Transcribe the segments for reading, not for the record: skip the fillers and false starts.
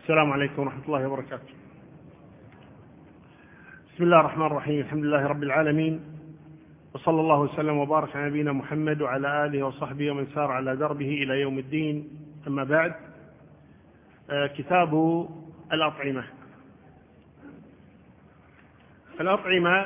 السلام عليكم ورحمة الله وبركاته. بسم الله الرحمن الرحيم. الحمد لله رب العالمين، وصلى الله وسلم وبارك على نبينا محمد وعلى آله وصحبه ومن سار على دربه إلى يوم الدين. أما بعد، كتاب الأطعمة. الأطعمة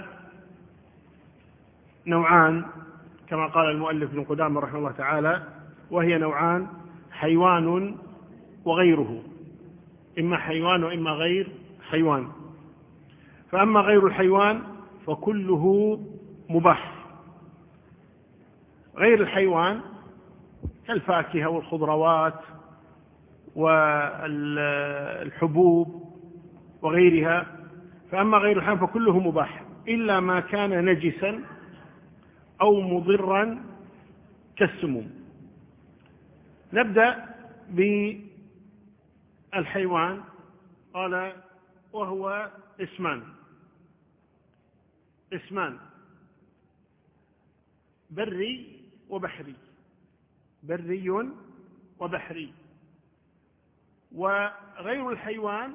نوعان كما قال المؤلف ابن قدامة رحمه الله تعالى، وهي نوعان: حيوان وغيره، إما حيوان وإما غير حيوان. فأما غير الحيوان فكله مباح. غير الحيوان كالفاكهة والخضروات والحبوب وغيرها. فأما غير الحيوان فكله مباح إلا ما كان نجسا أو مضرا كالسموم. نبدأ بالحيوان. قال: وهو اسمان: بري وبحري. بري وبحري. وغير الحيوان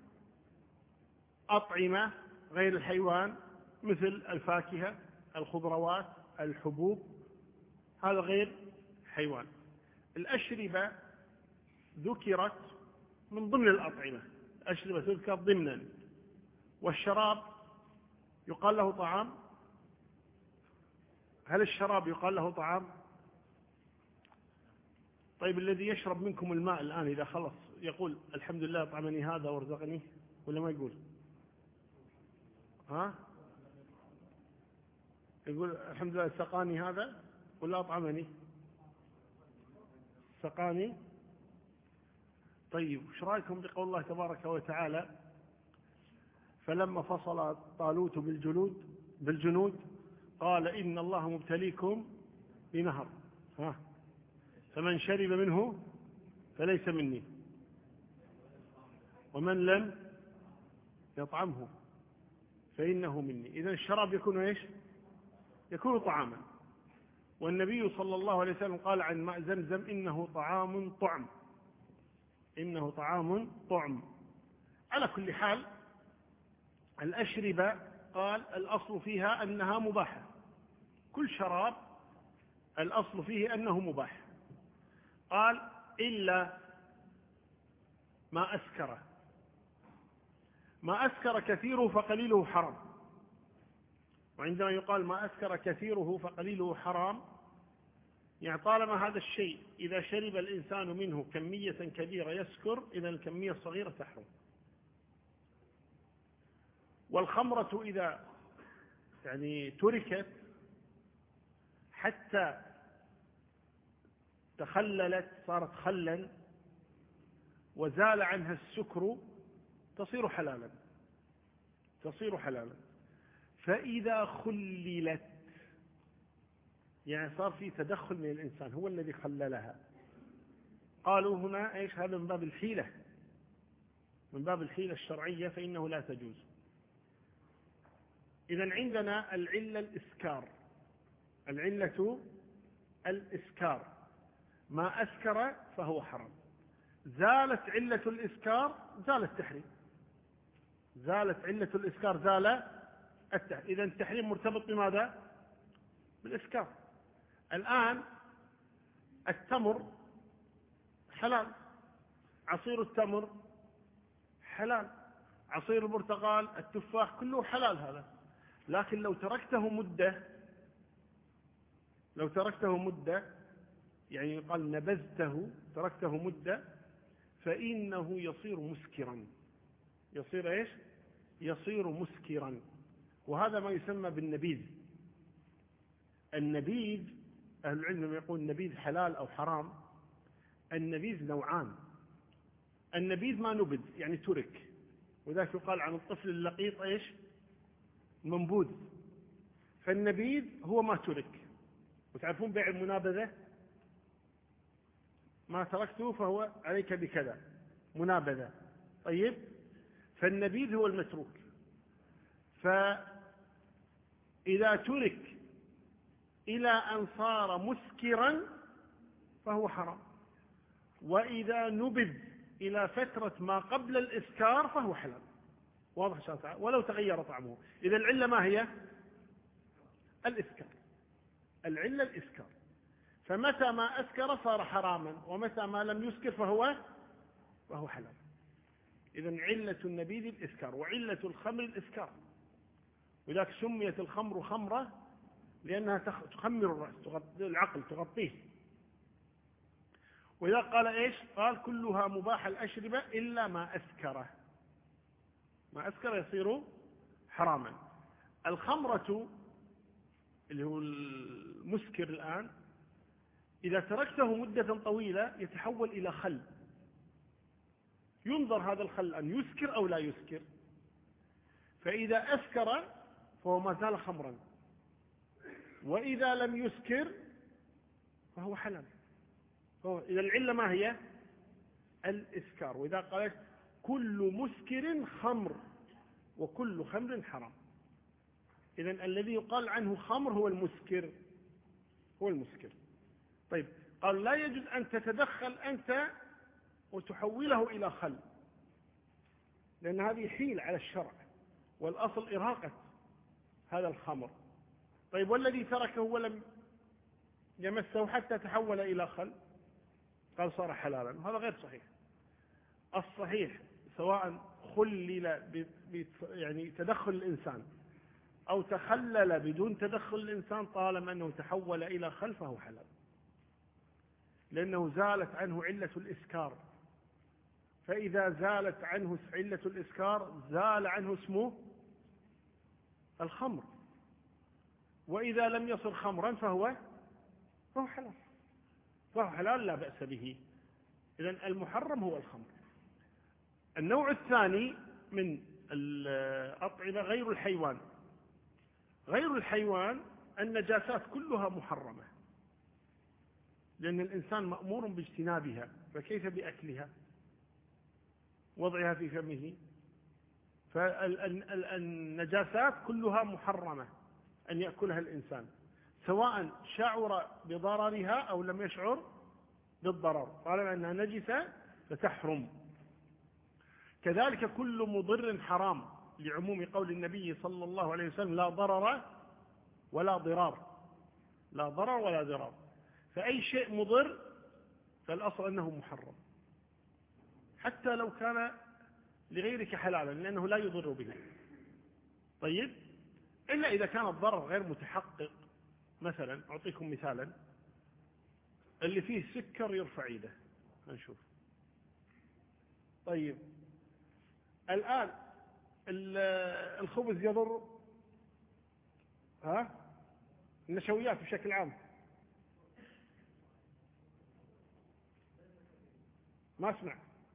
أطعمة غير الحيوان مثل الفاكهة، الخضروات، الحبوب، هذا غير حيوان. الأشربة ذكرت من ضمن الأطعمة، الأشربة تذكر ضمنا. والشراب يقال له طعام. هل الشراب يقال له طعام؟ طيب، الذي يشرب منكم الماء الآن إذا خلص يقول الحمد لله أطعمني هذا ورزقني، ولا ما يقول؟ يقول الحمد لله سقاني هذا ولا أطعمني؟ سقاني. طيب، وش رأيكم بقول الله تبارك وتعالى: فلما فصل طالوت بالجنود قال إن الله مبتليكم بنهر فمن شرب منه فليس مني ومن لم يطعمه فإنه مني. إذن الشراب يكون إيش؟ يكون طعاما. والنبي صلى الله عليه وسلم قال عن ماء زمزم: إنه طعام طعم. إنه طعام طعم. على كل حال، الأشربة قال الأصل فيها أنها مباحة. كل شراب الأصل فيه أنه مباح. قال: إلا ما أسكر كثيره فقليله حرام. وعندما يقال ما أسكر كثيره فقليله حرام، يعني طالما هذا الشيء إذا شرب الإنسان منه كمية كبيرة يسكر، إذا الكمية الصغيرة تحرم. والخمرة إذا تركت حتى تخللت، صارت خلا وزال عنها السكر، تصير حلالا. فإذا خللت، يعني صار في تدخل من الإنسان، هو الذي خللها، قالوا هنا إيش؟ هذا من باب الحيلة الشرعية، فإنه لا تجوز. إذن عندنا العلة الإسكار. ما أسكر فهو حرام. زالت علة الإسكار زال التحريم. إذن التحريم مرتبط بماذا؟ بالإسكار. الآن التمر حلال، عصير التمر حلال، عصير البرتقال، التفاح، كله حلال هذا. لكن لو تركته مدة، يعني يقال نبذته، تركته مدة، فإنه يصير مسكرا. يصير إيش؟ يصير مسكرا. وهذا ما يسمى بالنبيذ. النبيذ، أهل العلم يقول النبيذ حلال أو حرام. النبيذ نوعان: النبيذ ما نبذ يعني ترك، وذلك يقال عن الطفل اللقيط إيش؟ منبوذ. فالنبيذ هو ما ترك. وتعرفون بيع المنابذة؟ ما تركته فهو عليك بكذا، منابذة. طيب، فالنبيذ هو المتروك. فإذا ترك إلى أن صار مسكرا فهو حرام. وإذا نبذ إلى فترة ما قبل الإسكار فهو حلال. واضح إن شاء الله تعالى؟ ولو تغير طعمه. إذا العلة ما هي؟ الإسكار. العلة الإسكار. فمتى ما أسكر صار حراما، ومتى ما لم يسكر فهو حلال. إذا علة النبيذ الإسكار، وعلة الخمر الإسكار، ولذلك سميت الخمر خمرة لأنها تخمر الرأس، العقل تغطيه. وإذا قال إيش؟ قال كلها مباح الأشربة إلا ما أسكره. ما أسكر يصير حراما. الخمرة اللي هو المسكر الآن إذا تركته مدة طويلة يتحول إلى خل. ينظر هذا الخل أن يسكر أو لا يسكر. فإذا أسكر فهو ما زال خمرا، وإذا لم يسكر فهو حلال. إذا العلة ما هي؟ الإسكار. وإذا قالت كل مسكر خمر وكل خمر حرام. إذا الذي يقال عنه خمر هو المسكر، هو المسكر. طيب، قال لا يجوز أن تتدخل أنت وتحوله إلى خل، لأن هذه حيل على الشرع، والأصل إراقة هذا الخمر. طيب، والذي تركه ولم يمسه حتى تحول إلى خل قال صار حلالا، وهذا غير صحيح. الصحيح سواء خلل يعني تدخل الإنسان أو تخلل بدون تدخل الإنسان، طالما أنه تحول إلى خل فهو حلال، لأنه زالت عنه علة الإسكار. فإذا زالت عنه علة الإسكار زال عنه اسمه الخمر، وإذا لم يصر خمرا فهو حلال، فهو حلال لا بأس به. إذن المحرم هو الخمر. النوع الثاني من الأطعمة غير الحيوان. غير الحيوان النجاسات كلها محرمة، لأن الإنسان مأمور باجتنابها، فكيف بأكلها وضعها في فمه؟ فالنجاسات كلها محرمة أن يأكلها الإنسان، سواء شعر بضررها أو لم يشعر بالضرر، طالما أنها نجسة فتحرم. كذلك كل مضر حرام، لعموم قول النبي صلى الله عليه وسلم لا ضرر ولا ضرار. لا ضرر ولا ضرار. فأي شيء مضر فالأصل أنه محرم، حتى لو كان لغيرك حلالا، لأنه لا يضر به. طيب، إلا إذا كان الضرر غير متحقق. مثلا أعطيكم مثالا، اللي فيه سكر يرفع يده، نشوف. طيب، الآن الخبز يضر، النشويات بشكل عام ما اسمع.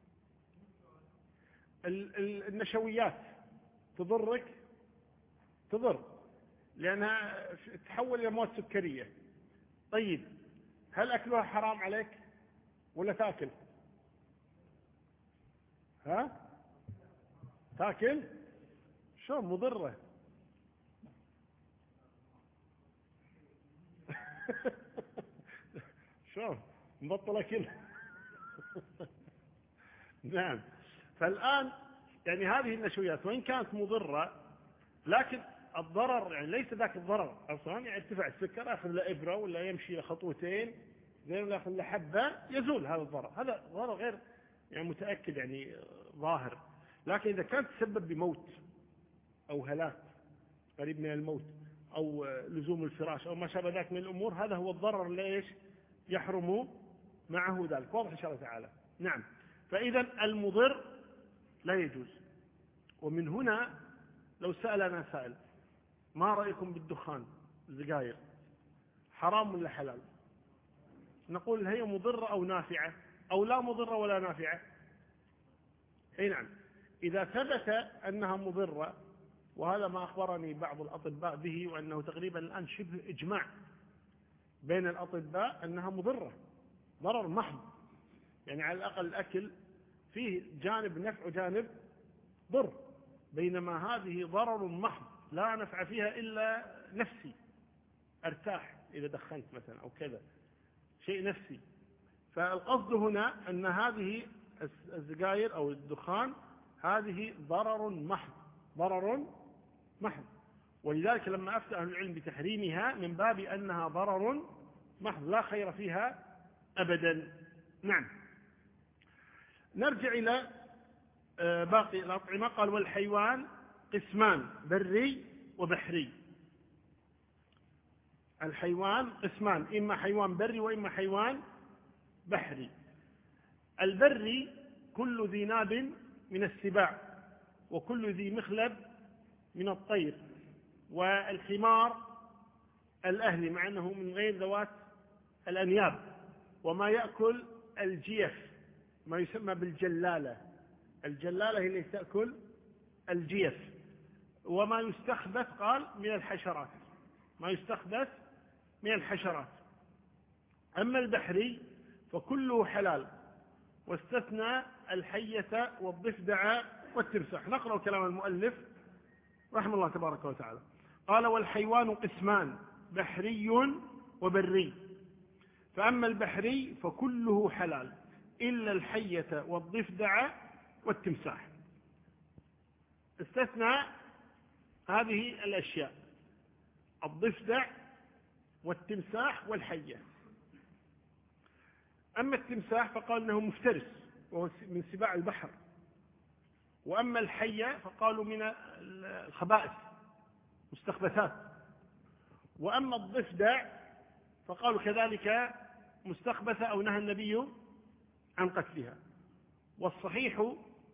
النشويات تضرك؟ تضر، لأنها تحول إلى مواد سكرية. طيب، هل أكلها حرام عليك ولا تأكل؟ تأكل؟ شو مضرة؟ شو مبطل أكل؟ نعم. فالآن يعني هذه النشويات وإن كانت مضرة، لكن الضرر يعني ليس ذاك الضرر أصلا. يعني ارتفع السكر، أخذ له إبرة ولا يمشي لخطوتين زين، ولا أخذ له حبة، يزول هذا الضرر. هذا ضرر غير يعني متأكد، يعني ظاهر. لكن إذا كانت تسبب بموت أو هلاك قريب من الموت أو لزوم الفراش أو ما شابه ذلك من الأمور، هذا هو الضرر اللي إيش يحرم معه ذلك. واضح إن شاء الله تعالى؟ نعم. فإذا المضر لا يجوز. ومن هنا لو سألنا سائل ما رأيكم بالدخان، السجاير حرام ولا حلال؟ نقول هي مضرة أو نافعة أو لا مضرة ولا نافعة؟ أي نعم. إذا ثبت أنها مضرة، وهذا ما أخبرني بعض الأطباء به، وأنه تقريبا الآن شبه إجماع بين الأطباء أنها مضرة، ضرر محض. يعني على الأقل الأكل فيه جانب نفع وجانب ضر، بينما هذه ضرر محض لا نفع فيها إلا نفسي، أرتاح إذا دخنت مثلا أو كذا، شيء نفسي. فالقصد هنا أن هذه السجاير أو الدخان هذه ضرر محض، ضرر محض. ولذلك لما أفتى أهل العلم بتحريمها من باب أنها ضرر محض لا خير فيها أبدا. نعم. نرجع إلى باقي الأطعمة. قال والحيوان قسمان بري وبحري. الحيوان قسمان، إما حيوان بري وإما حيوان بحري. البري كل ذي ناب من السباع وكل ذي مخلب من الطير، والحمار الأهلي مع أنه من غير ذوات الأنياب، وما يأكل الجيف ما يسمى بالجلالة. الجلالة هي اللي تأكل الجيف. وما يستخبث قال من الحشرات، ما يستخبث من الحشرات. أما البحري فكله حلال، واستثنى الحية والضفدع والتمساح. نقرأ كلام المؤلف رحمه الله تبارك وتعالى. قال والحيوان قسمان بحري وبري، فأما البحري فكله حلال إلا الحية والضفدع والتمساح. استثنى هذه الأشياء: الضفدع والتمساح والحية. أما التمساح فقال أنه مفترس وهو من سباع البحر، وأما الحية فقالوا من الخبائث مستخبثات، وأما الضفدع فقالوا كذلك مستخبثة أو نهى النبي عن قتلها. والصحيح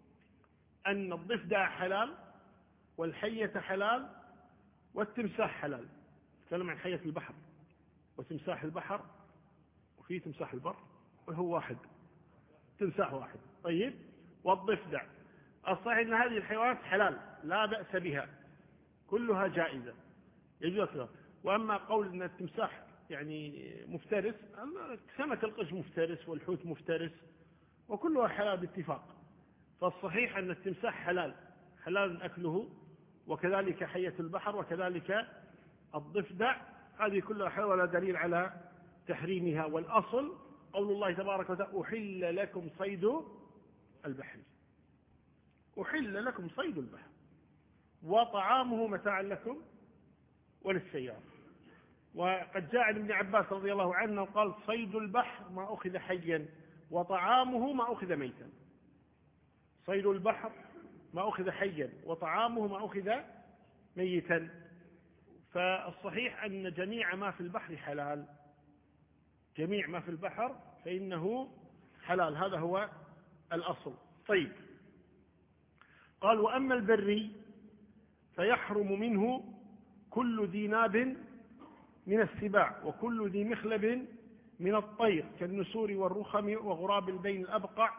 أن الضفدع حلال والحية حلال والتمساح حلال. نتكلم عن حية البحر وتمساح البحر، وفي تمساح البر وهو واحد، تمساح واحد. طيب، والضفدع الصحيح أن هذه الحيوانات حلال لا بأس بها، كلها جائزة يجوز. وأما قول أن التمساح يعني مفترس، سمك القرش مفترس والحوت مفترس وكلها حلال باتفاق. فالصحيح أن التمساح حلال أكله، وكذلك حية البحر، وكذلك الضفدع، هذه كلها حلال ولا دليل على تحريمها. والأصل قول الله تبارك وتعالى: أحل لكم صيد البحر، أحل لكم صيد البحر وطعامه متاعا لكم وللسيارة. وقد جاء عن ابن عباس رضي الله عنه قال: صيد البحر ما أخذ حيا وطعامه ما أخذ ميتا. صيد البحر ما أخذ حيا وطعامه ما أخذ ميتا. فالصحيح أن جميع ما في البحر حلال، جميع ما في البحر فإنه حلال، هذا هو الأصل. طيب، قال: وأما البري فيحرم منه كل ذي ناب من السباع وكل ذي مخلب من الطير كالنسور والرخم وغراب البين الأبقع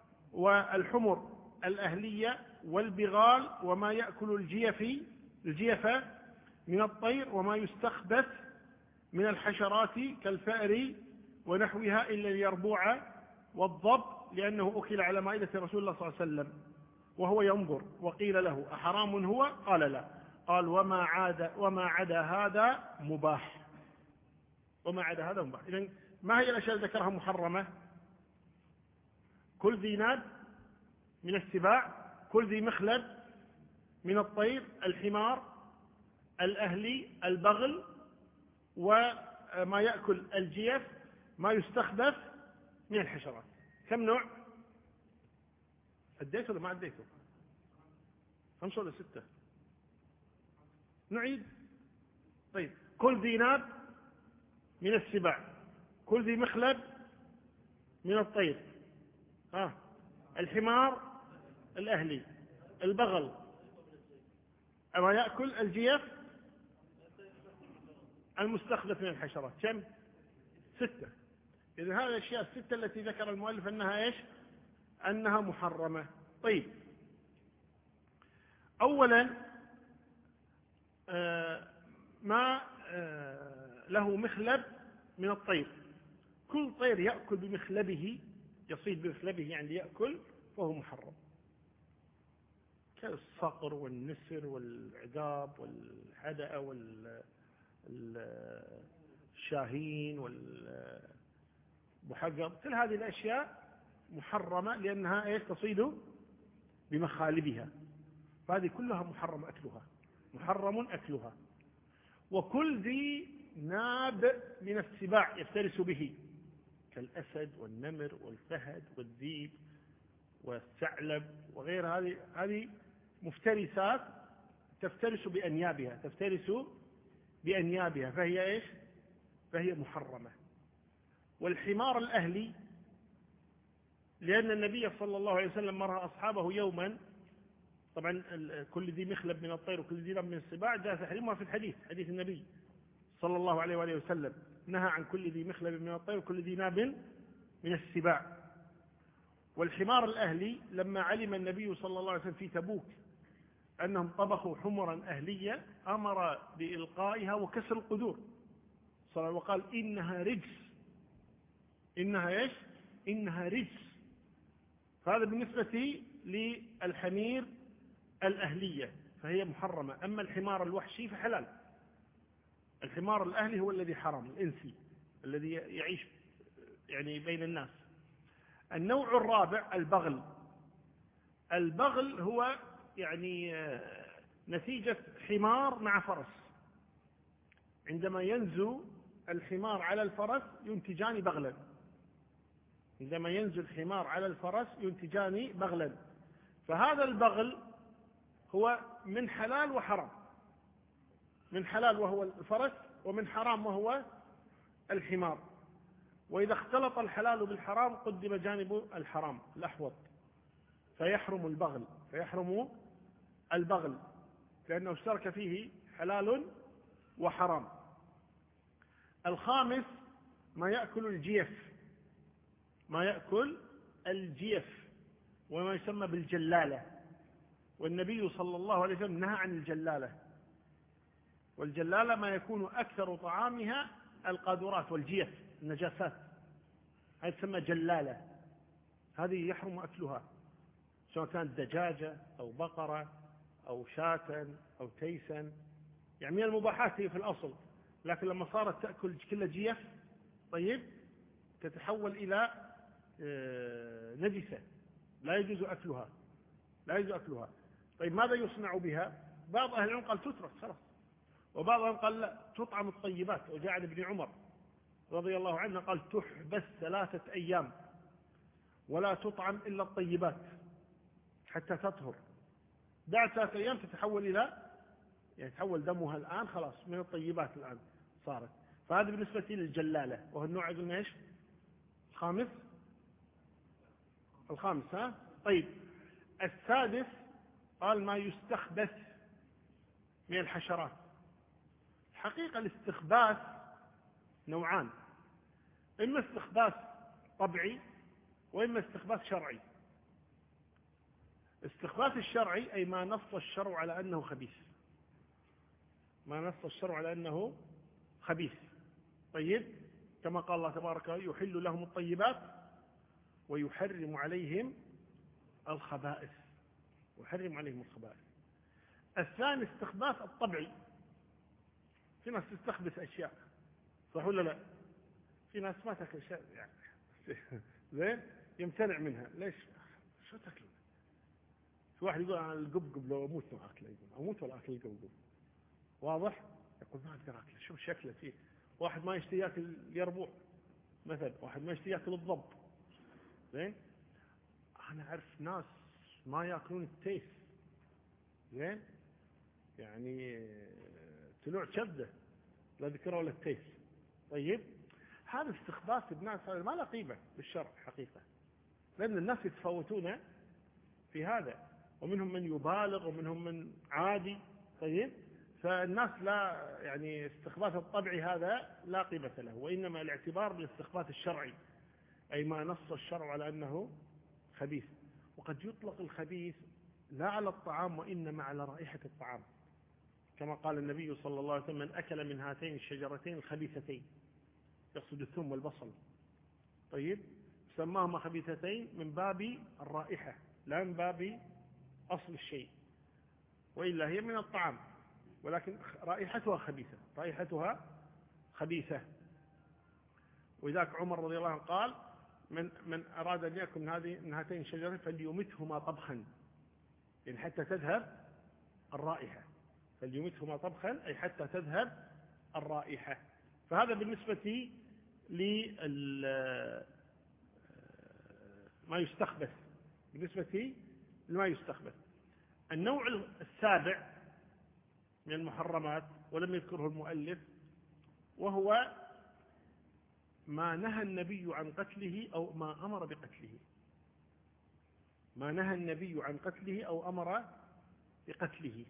والحمر الأهلية والبغال وما يأكل الجيف من الطير وما يستخبث من الحشرات كالفأر ونحوها إلا اليربوع والضب، لأنه أكل على مائدة رسول الله صلى الله عليه وسلم وهو ينظر، وقيل له: أحرام هو؟ قال: لا. قال: وما عدا هذا مباح. وما عدا هذا مباح. إذن ما هي الأشياء التي ذكرها محرمة؟ كل ذي ناب من السباع، كل ذي مخلب من الطير، الحمار الأهلي، البغل، وما يأكل الجيف، ما يستخبث من الحشرات. كم نوع؟ أديته ولا ما أديته؟ 5 ولا 6؟ نعيد. طيب، كل ذي ناب من السباع، كل ذي مخلب من الطير، الحمار الأهلي، البغل، ما يأكل الجيف، المستخلف من الحشرات. كم؟ 6. إذن هذه الأشياء 6 التي ذكر المؤلف أنها إيش؟ أنها محرمة. طيب، أولا ما له مخلب من الطير. كل طير يأكل بمخلبه، يصيد بمخلبه يعني يأكل، فهو محرم، كالصقر والنسر والعقاب والحدأ والشاهين والبحقر. كل هذه الأشياء محرمة لأنها إيش تصيد بمخالبها، فهذه كلها محرم أكلها، محرم أكلها. وكل ذي ناب من السباع يفترس به كالأسد والنمر والفهد والذيب والثعلب وغير هذه مفترسات تفترس بأنيابها فهي إيش؟ فهي محرمة. والحمار الأهلي لأن النبي صلى الله عليه وسلم مر أصحابه يوما، طبعا كل ذي مخلب من الطير وكل ذي ناب من السباع جاء تحريمها في الحديث، حديث النبي صلى الله عليه وآله وسلم نهى عن كل ذي مخلب من الطير وكل ذي ناب من السباع. والحمار الأهلي لما علم النبي صلى الله عليه وسلم في تبوك أنهم طبخوا حمرا أهلية أمر بإلقائها وكسر القدور وقال إنها رجس، إنها إيش؟ إنها رجس. فهذا بالنسبة للحمير الأهلية فهي محرمة. أما الحمار الوحشي فحلال. الحمار الأهلي هو الذي حرام، الإنسي الذي يعيش يعني بين الناس. النوع الرابع البغل. البغل هو يعني نتيجة حمار مع فرس، عندما ينزو الحمار على الفرس ينتجان بغلا، عندما ينزل الحمار على الفرس ينتجان بغلا. فهذا البغل هو من حلال وحرام، من حلال وهو الفرس، ومن حرام وهو الحمار. وإذا اختلط الحلال بالحرام قدم جانب الحرام الأحوط فيحرم البغل لأنه اشترك فيه حلال وحرام. الخامس ما يأكل الجيف وما يسمى بالجلالة. والنبي صلى الله عليه وسلم نهى عن الجلالة. والجلالة ما يكون أكثر طعامها القاذورات والجيف النجاسات، هذه تسمى جلالة، هذه يحرم أكلها سواء كانت دجاجة أو بقرة أو شاة أو تيسا، يعني من المباحات هي في الأصل، لكن لما صارت تأكل كل جيف طيب تتحول إلى نجسة لا يجوز أكلها. طيب ماذا يصنع بها؟ بعض أهل العلم قال تترك خلاص، وبعضهم قال لا تطعم الطيبات. وجاء عن ابن عمر رضي الله عنه قال تحبس 3 أيام ولا تطعم إلا الطيبات حتى تطهر. بعد 3 أيام تتحول إلى يعني تحول دمها الآن خلاص من الطيبات الآن صارت. فهذا بالنسبة للجلالة، وهو النوع قلنا إيش؟ الخامس ها؟ طيب السادس قال ما يستخبث من الحشرات. حقيقة الاستخباث نوعان، إما استخباث طبيعي وإما استخباث شرعي. استخباث الشرعي أي ما نص الشرع على أنه خبيث، ما نص الشرع على أنه خبيث. طيب كما قال الله تبارك يحل لهم الطيبات ويحرم عليهم الخبائث، الثاني استخباث الطبيعي، في ناس تستخبث أشياء صح ولا لا؟ في ناس ما تأكل أشياء يعني زين يمتنع منها. ليش؟ شو تأكل؟ في واحد يقول أنا القبقب لو أموت ما أكله، أموت ولا أكل القبقب، واضح؟ يقول ما أقدر أكله، شوف شكله فيه. واحد ما يشتهي يأكل اليربوع مثلا، واحد ما يشتهي يأكل الضب. زين أنا أعرف ناس ما يأكلون التيس، زين يعني طلوع كبده لا ذكر ولا التيس. طيب هذا استخباث الناس هذا ما له قيمة بالشرع حقيقة، لأن الناس يتفاوتون في هذا، ومنهم من يبالغ ومنهم من عادي. طيب فالناس لا يعني استخباث الطبيعي هذا لا قيمة له، وإنما الاعتبار بالاستخباث الشرعي أي ما نص الشرع على أنه خبيث. وقد يطلق الخبيث لا على الطعام وإنما على رائحة الطعام، كما قال النبي صلى الله عليه وسلم من أكل من هاتين الشجرتين الخبيثتين، يقصد الثوم والبصل. طيب سماهما خبيثتين من باب الرائحة لا من باب أصل الشيء، وإلا هي من الطعام ولكن رائحتها خبيثة. وذاك عمر رضي الله عنه قال من أراد أن يأكل من هاتين الشجرتين فليمتهما طبخا، يعني حتى تذهب الرائحة. فليمتهما طبخا أي حتى تذهب الرائحة. فهذا بالنسبة ما يستخبث، بالنسبة لما يستخبث. النوع السابع من المحرمات ولم يذكره المؤلف، وهو ما نهى النبي عن قتله أو ما أمر بقتله. ما نهى النبي عن قتله أو أمر بقتله.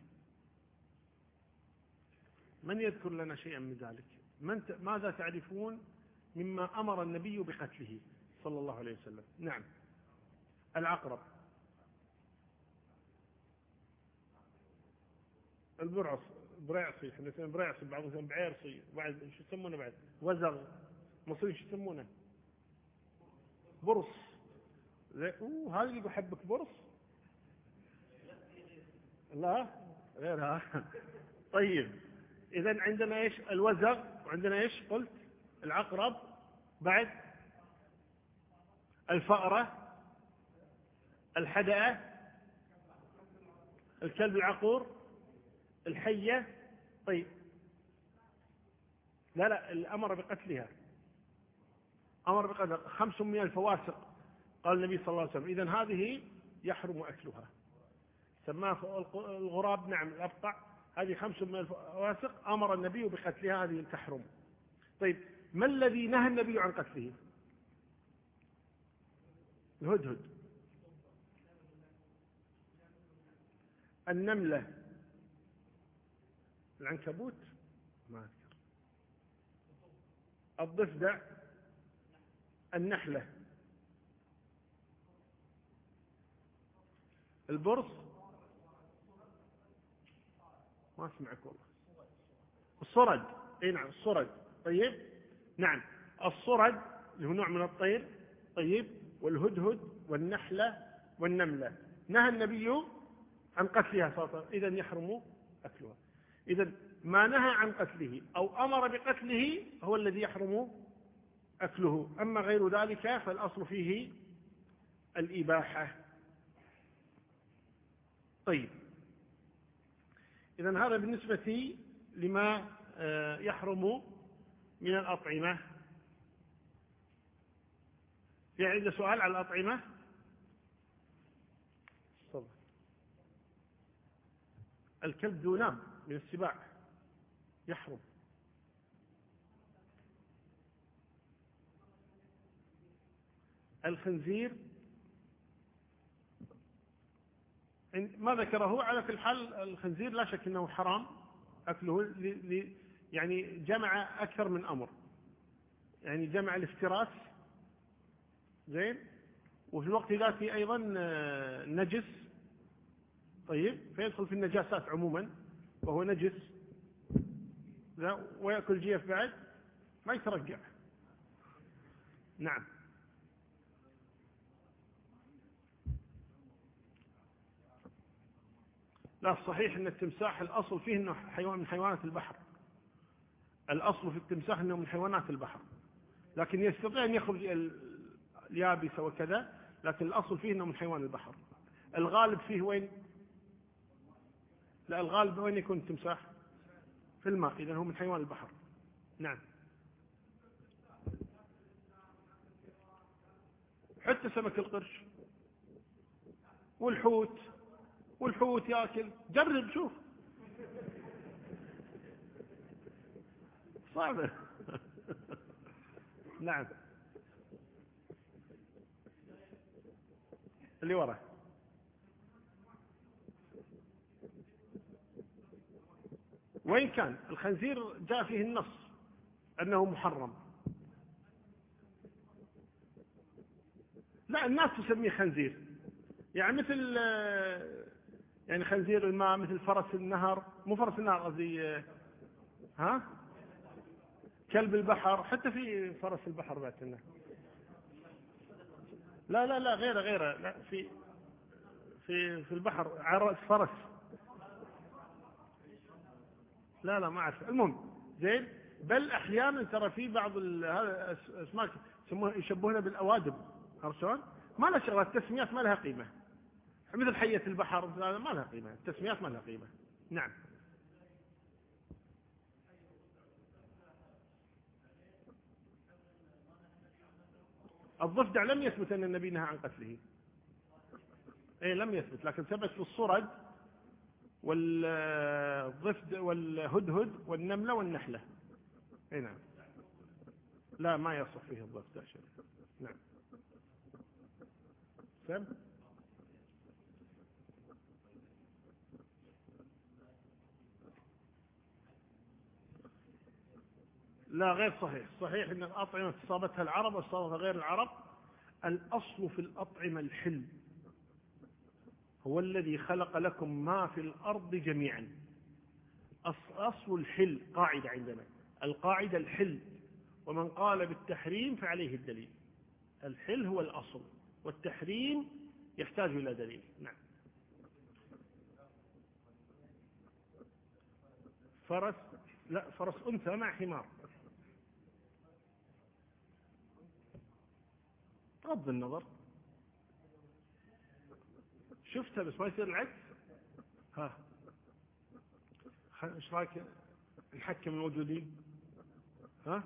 من يذكر لنا شيئا من ذلك؟ ماذا تعرفون مما أمر النبي بقتله صلى الله عليه وسلم؟ نعم، العقرب، البرعص، برعصي، احنا نسميه برعصي، بعضهم يسمونه بعيرصي، بعد شو يسمونه بعد؟ وزغ، مصريين شو يسمونه؟ برص. هذا اللي بحبك برص؟ لا غيرها. طيب إذا عندنا إيش؟ الوزغ، وعندنا إيش قلت؟ العقرب، بعد الفأرة، الحدأة، الكلب العقور، الحية. طيب لا الأمر بقتلها، أمر بقتلها 5 من الفواسق قال النبي صلى الله عليه وسلم. إذن هذه يحرم أكلها. سماها الغراب، نعم الأبقع، هذه 5 من الفواسق أمر النبي بقتلها، هذه تحرم. طيب ما الذي نهى النبي عن قتله؟ الهدهد، النملة، العنكبوت ما أذكر، الضفدع، النحلة، البرص، ما أسمعك والله، الصرد، اي نعم الصرد. طيب نعم الصرد اللي هو نوع من الطير. طيب والهدهد والنحلة والنملة نهى النبي عن قتلها صلى الله عليه وسلم، إذن يحرم أكلها. إذن ما نهى عن قتله أو أمر بقتله هو الذي يحرم أكله، أما غير ذلك فالأصل فيه الإباحة. طيب إذن هذا بالنسبة لما يحرم من الأطعمة. في عندنا سؤال على الأطعمة؟ صدق. الكلب ذو ناب من السباع يحرم. الخنزير ما ذكره، على كل حال الخنزير لا شك أنه حرام أكله، يعني جمع أكثر من أمر، يعني جمع الافتراس زين، وفي الوقت ذاته أيضا نجس. طيب فيدخل في النجاسات عموما وهو نجس، ويأكل جيف بعد ما يترجع. نعم لا الصحيح أن التمساح الأصل فيه أنه حيوان من حيوانات البحر. الأصل في التمساح أنه من حيوانات البحر، لكن يستطيع أن يخرج اليابسة وكذا، لكن الأصل فيه أنه من حيوان البحر. الغالب فيه وين؟ لا الغالب وين يكون التمساح؟ في الماء، إذن هو من حيوان البحر. نعم حتى سمك القرش والحوت يأكل. جرب شوف صعبة. نعم اللي ورا وين كان الخنزير جاء فيه النص أنه محرم. لا الناس تسميه خنزير، يعني مثل يعني خنزير الماء، مثل فرس النهر، مو فرس النهر قصدي، كلب البحر، حتى في فرس البحر باتنا. لا غيره لا في البحر عرس فرس. لا ما أعرف. المهم زين، بل أحيانا ترى في بعض هذا الأسماك يشبهونها بالأوادم، عرفت شلون؟ ما لها شغلة، التسميات ما لها قيمة، مثل حية البحر ما لها قيمة، التسميات ما لها قيمة. نعم. الضفدع لم يثبت أن النبي نهى عن قتله، إيه لم يثبت، لكن ثبت في الصرد والضفد والهدهد والنملة والنحلة. إيه نعم. لا ما يصف فيه الضفدع شيء. نعم. سم. لا غير صحيح، صحيح أن الأطعمة أصابتها العرب وأصابتها غير العرب. الأصل في الأطعمة الحل، هو الذي خلق لكم ما في الأرض جميعا. أصل الحل قاعدة عندنا، القاعدة الحل، ومن قال بالتحريم فعليه الدليل. الحل هو الأصل، والتحريم يحتاج إلى دليل. نعم. فرس، لا فرس أنثى مع حمار. بغض النظر، شفتها بس ما يصير العكس. ها ايش رايك نحكم الموجودين؟ ها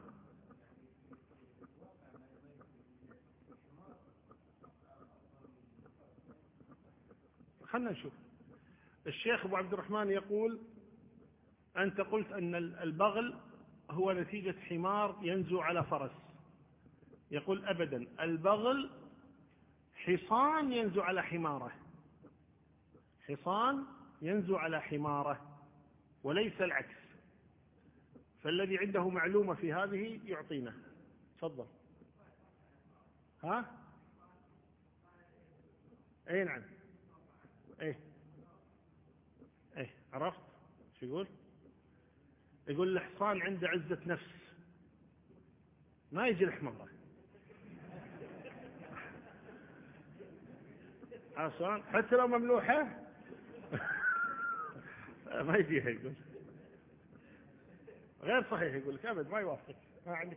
خلنا نشوف. الشيخ أبو عبد الرحمن يقول: أنت قلت أن البغل هو نتيجة حمار ينزو على فرس. يقول: أبدا، البغل حصان ينزو على حماره، حصان ينزو على حماره وليس العكس. فالذي عنده معلومة في هذه يعطينا. تفضل. ها اي نعم. ايه ايه عرفت شو يقول؟ يقول الحصان عنده عزة نفس، ما يجي الحمار عشان حتى لو مملوحة ما يجيها. يقول غير صحيح، يقول لك أبد ما يوافق، ما عندك.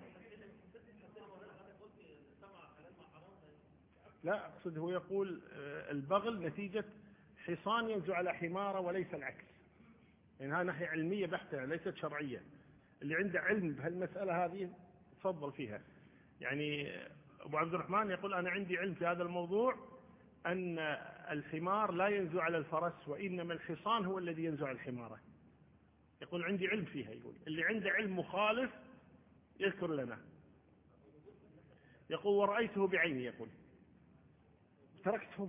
لا أقصد، هو يقول البغل نتيجة حصان ينزو على حمارة وليس العكس، يعني هذه ناحية علمية بحتة ليست شرعية. اللي عنده علم بهالمسألة هذه تفضل فيها. يعني أبو عبد الرحمن يقول: أنا عندي علم في هذا الموضوع، أن الحمار لا ينزو على الفرس، وإنما الحصان هو الذي ينزو على الحمارة. يقول عندي علم فيها. يقول اللي عنده علم مخالف يذكر لنا. يقول: ورأيته بعيني. يقول تركتهم.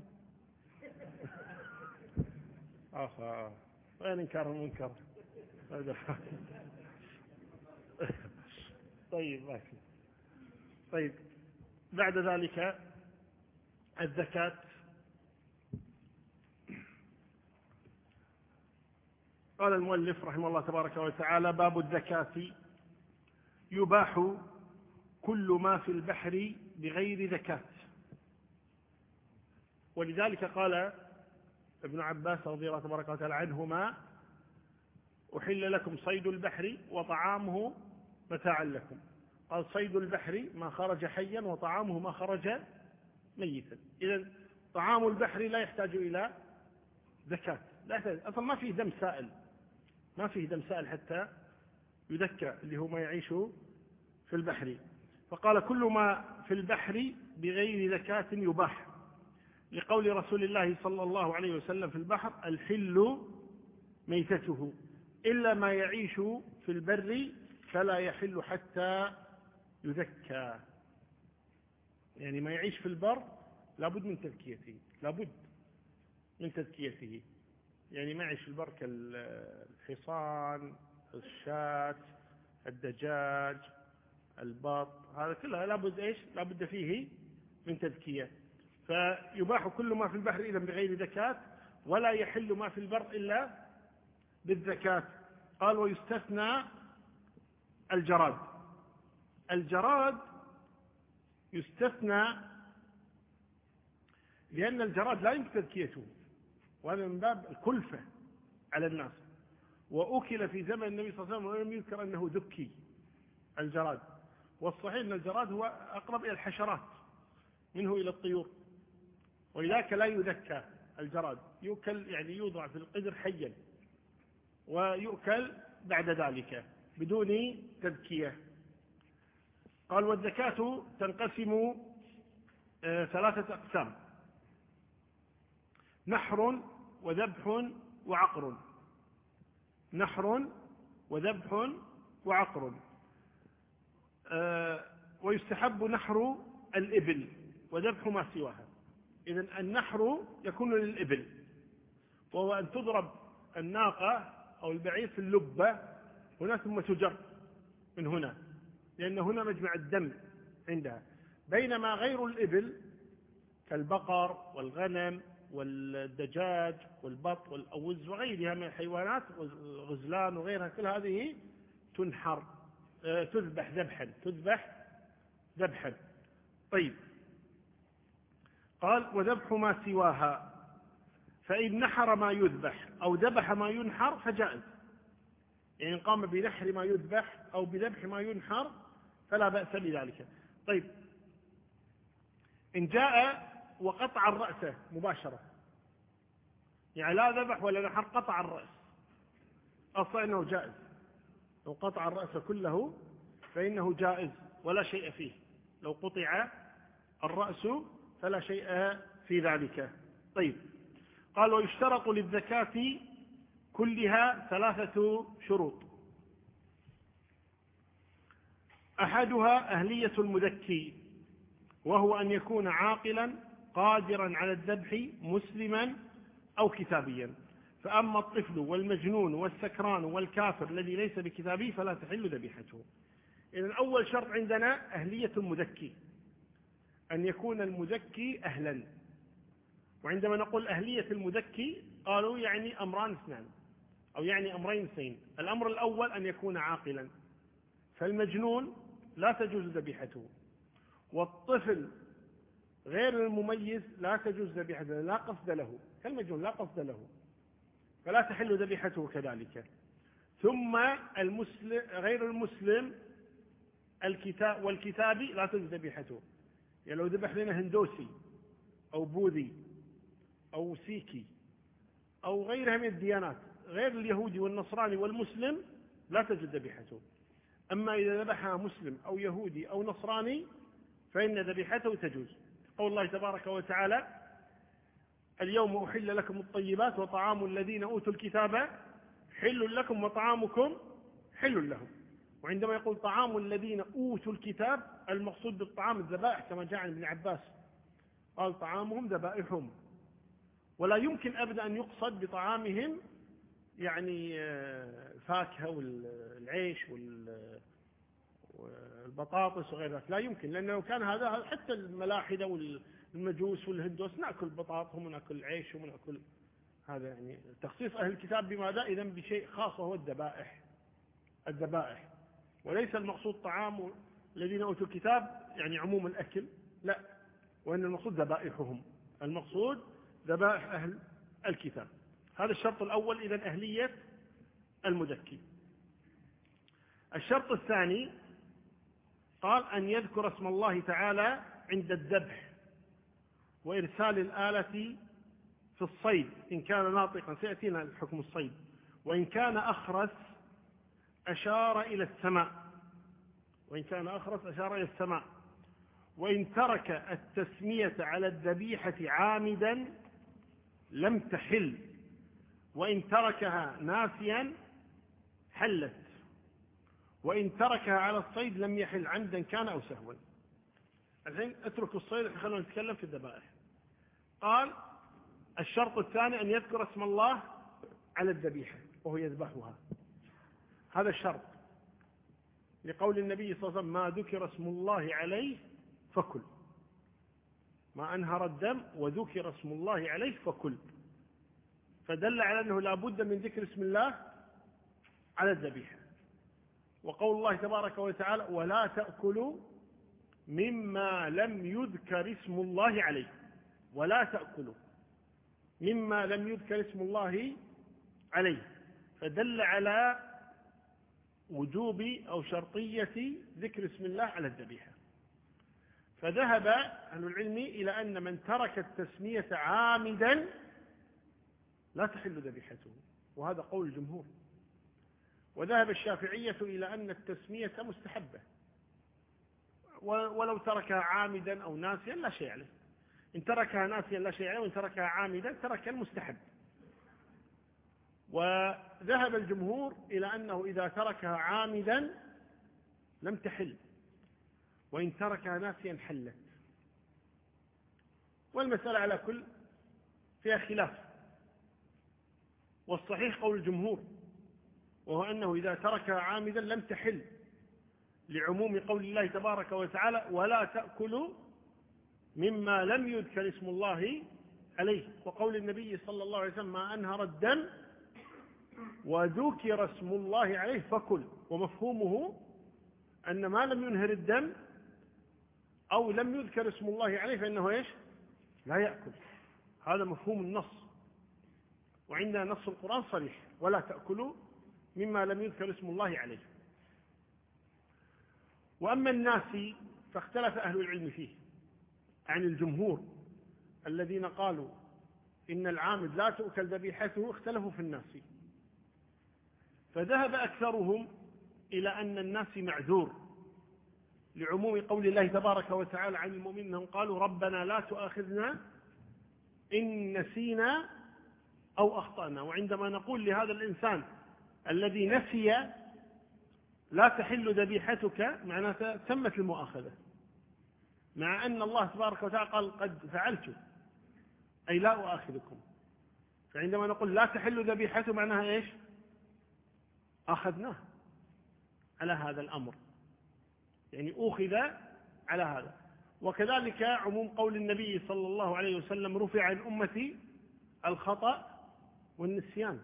وين إنكار المنكر. طيب ماشي. طيب بعد ذلك الزكاة. قال المؤلف رحمه الله تبارك وتعالى: باب الزكاة. يباح كل ما في البحر بغير زكاة. ولذلك قال ابن عباس رضي الله تبارك وتعالى عنهما: أحل لكم صيد البحر وطعامه متاعا لكم. قال: صيد البحر ما خرج حيا، وطعامه ما خرج ميتا. إذن طعام البحر لا يحتاج إلى زكاة، لا يحتاج أصلا، ما فيه دم سائل، ما فيه دم سائل حتى يذكى، اللي هو ما يعيش في البحر. فقال: كل ما في البحر بغير زكاة يباح، لقول رسول الله صلى الله عليه وسلم في البحر: الحل ميتته إلا ما يعيش في البر فلا يحل حتى يذكى. يعني ما يعيش في البر لابد من تذكيته، لابد من تذكيته. يعني ما يعيش في البر كالحصان، الشاة، الدجاج، البط، هذا كلها لابد ايش؟ لابد فيه من تذكية. فيباح كل ما في البحر إذا بغير زكاة، ولا يحل ما في البر إلا بالزكاة. قال: ويستثنى الجراد. الجراد يستثنى لأن الجراد لا يمكن تذكيته، وهذا من باب الكلفة على الناس. وأكل في زمن النبي صلى الله عليه وسلم ولم يذكر أنه ذكي الجراد. والصحيح أن الجراد هو أقرب إلى الحشرات منه إلى الطيور، ولذلك لا يذكى الجراد، يؤكل يعني يوضع في القدر حيا ويؤكل بعد ذلك بدون تذكية. قال والزكاة تنقسم 3 أقسام: نحر وذبح وعقر. نحر وذبح وعقر. ويستحب نحر الإبل وذبح ما سواها. إذن النحر يكون للإبل، وهو أن تضرب الناقة أو البعير في اللبة هنا ثم تجر من هنا، لأن هنا مجمع الدم عندها. بينما غير الإبل كالبقر والغنم والدجاج والبط والأوز وغيرها من الحيوانات والغزلان وغيرها، كل هذه تنحر تذبح ذبحا. طيب، قال وذبح ما سواها، فإن نحر ما يذبح أو ذبح ما ينحر فجائز، يعني قام بنحر ما يذبح أو بذبح ما ينحر فلا بأس بذلك. طيب، إن جاء وقطع الرأس مباشرة، يعني لا ذبح ولا نحر، قطع الرأس، أصلا إنه جائز. لو قطع الرأس كله فإنه جائز ولا شيء فيه، لو قطع الرأس فلا شيء في ذلك. طيب، قال ويشترط للزكاة كلها 3 شروط: أحدها أهلية المذكي، وهو أن يكون عاقلا قادرا على الذبح مسلما أو كتابيا. فأما الطفل والمجنون والسكران والكافر الذي ليس بكتابي فلا تحل ذبيحته. إذن أول شرط عندنا أهلية المذكي، أن يكون المذكي أهلا. وعندما نقول أهلية المذكي قالوا يعني أمران اثنان، أو يعني أمرين اثنين. الأمر الأول أن يكون عاقلا، فالمجنون لا تجوز ذبيحته، والطفل غير المميز لا تجوز ذبيحته، لا قصد له، كالمجنون لا قصد له فلا تحل ذبيحته كذلك. ثم غير المسلم والكتابي لا تجوز ذبيحته، يعني لو ذبح لنا هندوسي أو بوذي أو سيكي أو غيرها من الديانات غير اليهودي والنصراني والمسلم لا تجوز ذبيحته. أما إذا ذبحها مسلم أو يهودي أو نصراني فإن ذبيحته تجوز. قول الله تبارك وتعالى: اليوم أحل لكم الطيبات وطعام الذين أوتوا الكتاب حل لكم وطعامكم حل لهم. وعندما يقول طعام الذين أوتوا الكتاب المقصود بالطعام الذبائح، كما جاء عن ابن عباس قال طعامهم ذبائحهم، ولا يمكن أبدا أن يقصد بطعامهم يعني فاكهة والعيش والبطاطس وغير ذلك، لا يمكن، لأنه كان هذا حتى الملاحدة والمجوس والهندوس نأكل بطاطهم ونأكل عيشهم ونأكل هذا. يعني تخصيص أهل الكتاب بماذا؟ إذن بشيء خاص وهو الذبائح، وليس المقصود طعام الذين أوتوا الكتاب يعني عموم الأكل، لا، وإن المقصود ذبائحهم، المقصود ذبائح أهل الكتاب. هذا الشرط الأول، إذن أهلية المذكي. الشرط الثاني قال أن يذكر اسم الله تعالى عند الذبح وإرسال الآلة في الصيد إن كان ناطقا، سيأتينا الحكم الصيد. وإن كان أخرس أشار إلى السماء. وإن ترك التسمية على الذبيحة عامدا لم تحل، وإن تركها ناسيا حلت، وإن تركها على الصيد لم يحل عمدا كان أو سهوا. الحين اتركوا الصيد، خلونا نتكلم في الذبائح. قال الشرط الثاني أن يذكر اسم الله على الذبيحة وهو يذبحها، هذا الشرط، لقول النبي صلى الله عليه وسلم: ما ذكر اسم الله عليه فكل، ما أنهر الدم وذكر اسم الله عليه فكل، فدل على أنه لا بد من ذكر اسم الله على الذبيحة. وقول الله تبارك وتعالى: ولا تأكلوا مما لم يذكر اسم الله عليه، ولا تأكلوا مما لم يذكر اسم الله عليه، فدل على وجوب أو شرطية ذكر اسم الله على الذبيحة. فذهب أهل العلم إلى أن من ترك التسمية عامدا لا تحل ذبيحته، وهذا قول الجمهور. وذهب الشافعية إلى أن التسمية مستحبة، ولو تركها عامدا أو ناسيا لا شيء عليه. إن تركها ناسيا لا شيء عليه، وإن تركها عامدا ترك المستحب. وذهب الجمهور إلى أنه إذا تركها عامدا لم تحل، وإن تركها ناسيا حلت. والمسألة على كل فيها خلاف، والصحيح قول الجمهور، وهو أنه إذا تركها عامدا لم تحل، لعموم قول الله تبارك وتعالى: ولا تأكلوا مما لم يذكر اسم الله عليه، وقول النبي صلى الله عليه وسلم: ما أنهر الدم وذكر اسم الله عليه فكل. ومفهومه أن ما لم ينهر الدم أو لم يذكر اسم الله عليه فإنه إيش؟ لا يأكل. هذا مفهوم النص، وعندنا نص القرآن صريح: ولا تأكلوا مما لم يذكر اسم الله عليه. وأما الناسي فاختلف أهل العلم فيه عن الجمهور الذين قالوا إن العامد لا تؤكل ذبيحته، اختلفوا في الناسي. فذهب أكثرهم إلى أن الناسي معذور، لعموم قول الله تبارك وتعالى عن المؤمنين أنهم قالوا: ربنا لا تؤاخذنا إن نسينا أو أخطأنا. وعندما نقول لهذا الإنسان الذي نسي لا تحل ذبيحتك، معناته تمت المؤاخذة، مع أن الله تبارك وتعالى قال: قد فعلت، أي لا أؤاخذكم. فعندما نقول لا تحل ذبيحته معناها إيش؟ أخذناه على هذا الأمر، يعني أخذ على هذا. وكذلك عموم قول النبي صلى الله عليه وسلم: رفع عن أمتي الخطأ والنسيان.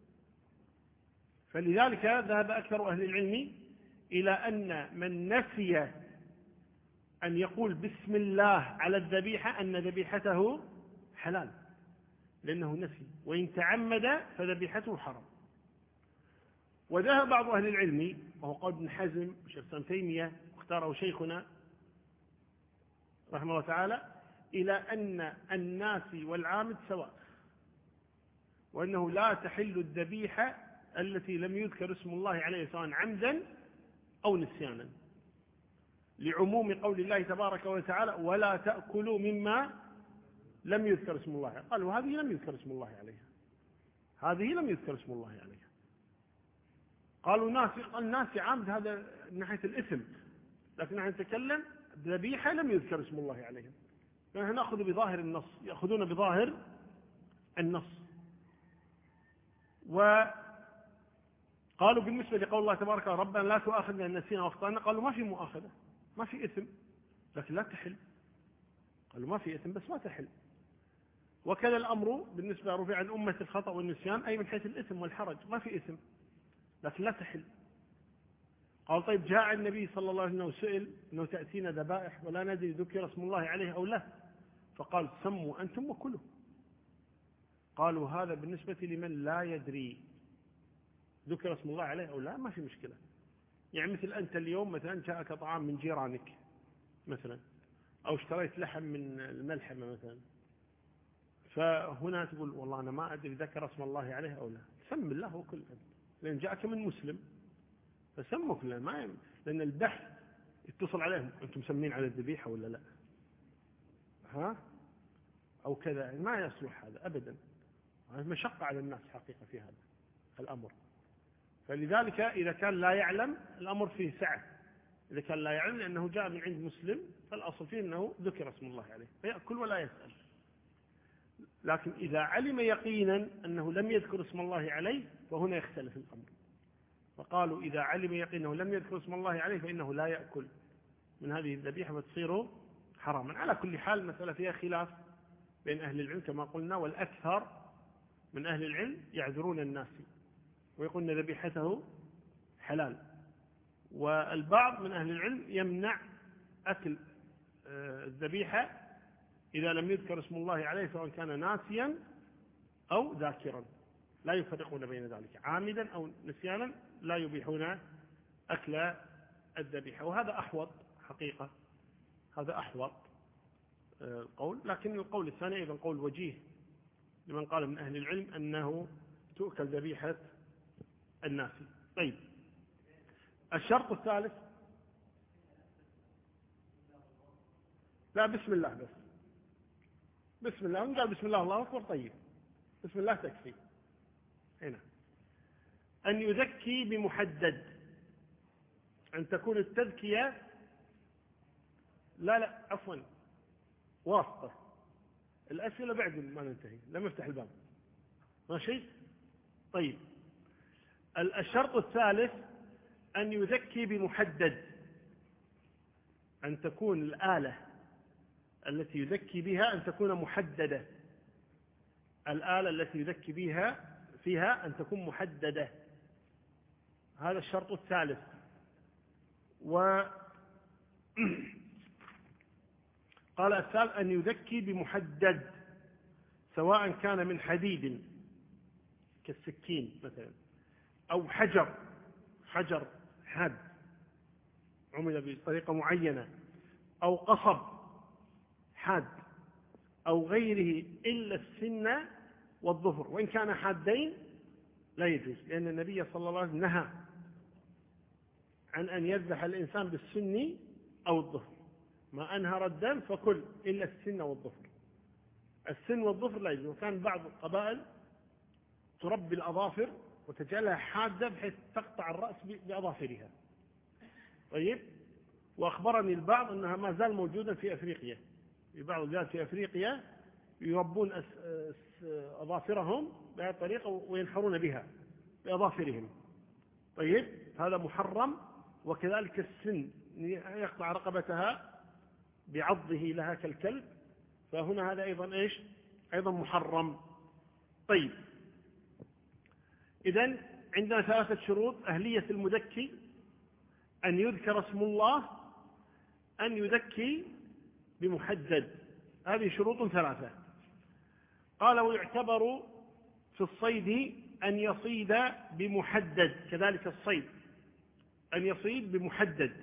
فلذلك ذهب أكثر أهل العلم إلى أن من نسي أن يقول بسم الله على الذبيحة أن ذبيحته حلال، لأنه نسي، وإن تعمد فذبيحته حرام. وذهب بعض أهل العلم، وهو قول ابن حزم وشيخ ابن تيمية واختاره شيخنا رحمه الله تعالى، إلى أن الناسي والعامد سواء، وأنه لا تحل الذبيحة التي لم يذكر اسم الله عليه سواء عمدا أو نسيانا، لعموم قول الله تبارك وتعالى: ولا تأكلوا مما لم يذكر اسم الله عليه. قالوا هذه لم يذكر اسم الله عليها، هذه لم يذكر اسم الله عليها. قالوا ناسي، قال ناسي عامد هذا من ناحية الإثم، لكن نحن نتكلم ذبيحة لم يذكر اسم الله عليها، فنحن نأخذ بظاهر النص، يأخذون بظاهر النص. وقالوا بالنسبة لقول الله تبارك: ربنا لا تؤاخذنا إن نسينا واخطأنا، قالوا ما في مؤاخذة، ما في إثم، لكن لا تحل. قالوا ما في إثم بس ما تحل. وكذا الأمر بالنسبة رفع عن أمة الخطأ والنسيان، أي من حيث الإثم والحرج، ما في إثم لكن لا تحل. قال: طيب جاء النبي صلى الله عليه وسلم وسئل أنه تأتينا ذبائح ولا ندري ذكر اسم الله عليه أو لا، فقال: سموا أنتم وكلوا. قالوا هذا بالنسبة لمن لا يدري ذكر اسم الله عليه أو لا، ما في مشكلة. يعني مثل أنت اليوم مثلا جاءك طعام من جيرانك مثلا، أو اشتريت لحم من الملحمة مثلا، فهنا تقول والله أنا ما أدري ذكر اسم الله عليه أو لا، سم الله وكل أنت، لأن جاءك من مسلم فسموا كلنا، لأن البحث اتصل عليهم: أنتم مسمين على الذبيحة ولا لا؟ ها؟ أو كذا، ما يصلح هذا أبدا، هذا مشقة على الناس حقيقة في هذا الأمر. فلذلك إذا كان لا يعلم الأمر فيه سعة، إذا كان لا يعلم لأنه جاء من عند مسلم فالأصل فيه أنه ذكر اسم الله عليه فيأكل ولا يسأل. لكن إذا علم يقينا أنه لم يذكر اسم الله عليه فهنا يختلف الأمر، فقالوا إذا علم يقينا أنه لم يذكر اسم الله عليه فإنه لا يأكل من هذه الذبيحة فتصير حراما. على كل حال المسألة فيها خلاف بين أهل العلم كما قلنا، والأكثر من أهل العلم يعذرون الناس ويقولون ذبيحته حلال، والبعض من أهل العلم يمنع أكل الذبيحة إذا لم يذكر اسم الله عليه سواء كان ناسيا أو ذاكرا، لا يفرقون بين ذلك، عامدا أو نسيانا لا يبيحون أكل الذبيحة. وهذا أحوط حقيقة، هذا أحوط القول، لكن القول الثاني أيضا قول وجيه لمن قال من أهل العلم أنه تؤكل ذبيحة الناسي. طيب، الشرط الثالث، لا بسم الله بس، بسم الله، وإن قال بسم الله الله أكبر طيب، بسم الله تكفي. هنا أن يذكي بمحدد، أن تكون التذكية لا عفوا واسطة. الأسئلة بعد ما ننتهي، لم يفتح الباب ماشي. طيب، الشرط الثالث أن يذكي بمحدد، أن تكون الآلة التي يذكي بها أن تكون محددة، الآلة التي يذكي بها فيها أن تكون محددة، هذا الشرط الثالث. قال الثالث أن يذكي بمحدد، سواء كان من حديد كالسكين مثلا، أو حجر حاد عمل بطريقة معينة، أو قصب حاد، أو غيره إلا السن والظفر، وإن كان حادين لا يجوز، لأن النبي صلى الله عليه وسلم نهى عن أن يذبح الإنسان بالسن أو الظفر، ما أنهر الدم فكل إلا السن والظفر. السن والظفر لا يجوز، وكان بعض القبائل تربي الأظافر وتجعلها حادة بحيث تقطع الرأس بأظافرها. طيب، وأخبرني البعض أنها ما زال موجودا في أفريقيا، في بعض البلاد في أفريقيا يربون أظافرهم بهذه الطريقة وينحرون بها بأظافرهم. طيب، هذا محرم. وكذلك السن، يقطع رقبتها بعضه لها كالكلب، فهنا هذا أيضا إيش؟ أيضا محرم. طيب، إذن عندنا 3 شروط: أهلية المذكي، أن يذكر اسم الله، أن يذكي بمحدد، هذه شروط 3. قال: ويعتبر في الصيد أن يصيد بمحدد، كذلك الصيد أن يصيد بمحدد،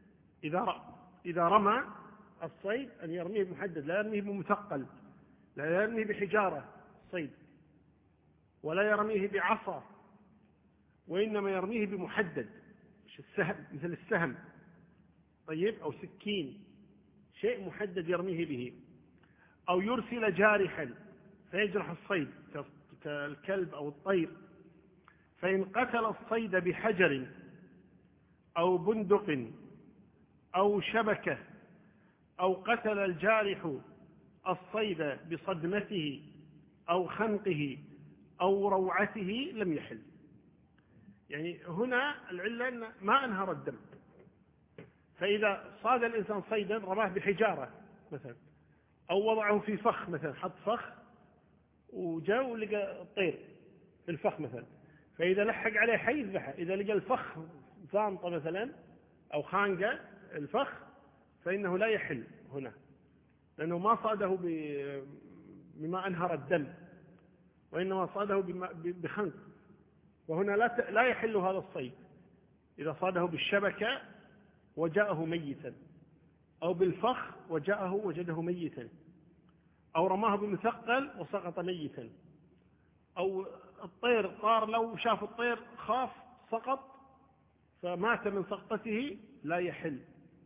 إذا رمى الصيد أن يرميه بمحدد، لا يرميه بمثقل، لا يرميه بحجارة الصيد، ولا يرميه بعصا، وإنما يرميه بمحدد، مثل السهم، طيب، أو سكين، شيء محدد يرميه به. أو يرسل جارحا فيجرح الصيد كالكلب أو الطير، فإن قتل الصيد بحجر أو بندق أو شبكة، أو قتل الجارح الصيد بصدمته أو خنقه أو روعته لم يحل. يعني هنا العلة أن ما أنهر الدم، فإذا صاد الإنسان صيدا رماه بحجارة مثلا، أو وضعه في فخ مثلا، حط فخ وجاء ولقى الطير في الفخ مثلا، فإذا لحق عليه حي يذبحه. إذا لقى الفخ زانطة مثلا أو خانقة الفخ فإنه لا يحل هنا، لأنه ما صاده بما أنهر الدم، وإنما صاده بخنق، وهنا لا يحل هذا الصيد. إذا صاده بالشبكة وجاءه ميتا، أو بالفخ وجده ميتا، أو رماه بمثقل وسقط ميتا، أو الطير طار، لو شاف الطير خاف سقط فمات من سقطته، لا يحل،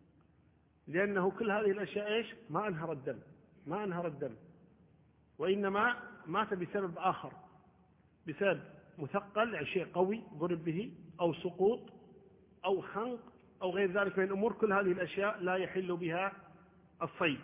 لأنه كل هذه الأشياء إيش؟ ما أنهر الدم، وإنما مات بسبب آخر، بسبب مثقل، يعني شيء قوي ضرب به، أو سقوط، أو خنق، أو غير ذلك من الأمور. كل هذه الأشياء لا يحل بها الصيد.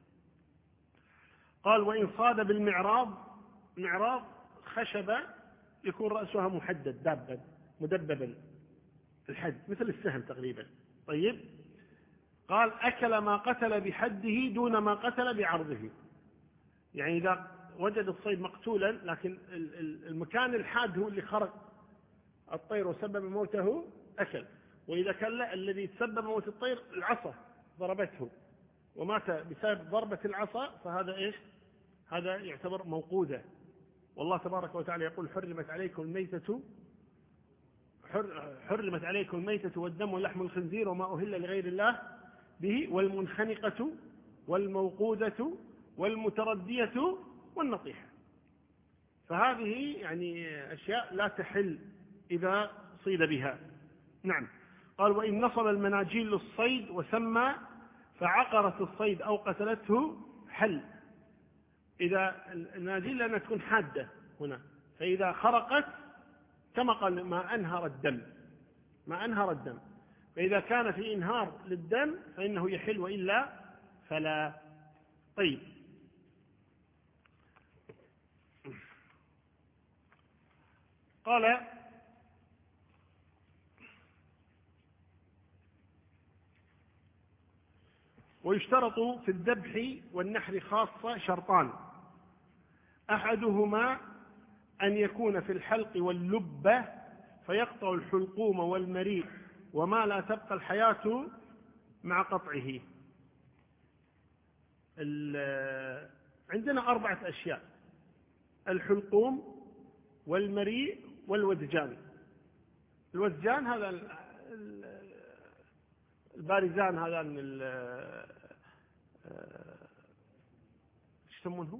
قال: وإن صاد بالمعراض، معراض خشبة يكون رأسها محدد، دابا مدببا الحد مثل السهم تقريبا. طيب، قال: أكل ما قتل بحده دون ما قتل بعرضه، يعني إذا وجد الصيد مقتولا لكن المكان الحاد هو اللي خرق الطير وسبب موته أكل. وإذا كان لا، الذي تسبب موت الطير العصا ضربته ومات بسبب ضربة العصا، فهذا إيش؟ هذا يعتبر موقوذة. والله تبارك وتعالى يقول: حرمت عليكم الميتة حرمت عليكم الميتة والدم ولحم الخنزير وما أهل لغير الله به والمنخنقة والموقوذة والمتردية والنطيحة. فهذه يعني أشياء لا تحل إذا صيد بها. نعم. قال وإن نصب المناجيل للصيد وسمى فعقرت الصيد أو قتلته حل. إذا المناجيل لأنها تكون حادة هنا، فإذا خرقت كما قال ما أنهر الدم، ما أنهر الدم، فإذا كان في إنهار للدم فإنه يحل وإلا فلا. طيب. قال ويشترط في الذبح والنحر خاصة شرطان: أحدهما أن يكون في الحلق واللبة فيقطع الحلقوم والمريء وما لا تبقى الحياة مع قطعه. عندنا 4 أشياء: الحلقوم والمريء والودجان. الودجان هذا البارزان، هذا ايش يسمونه؟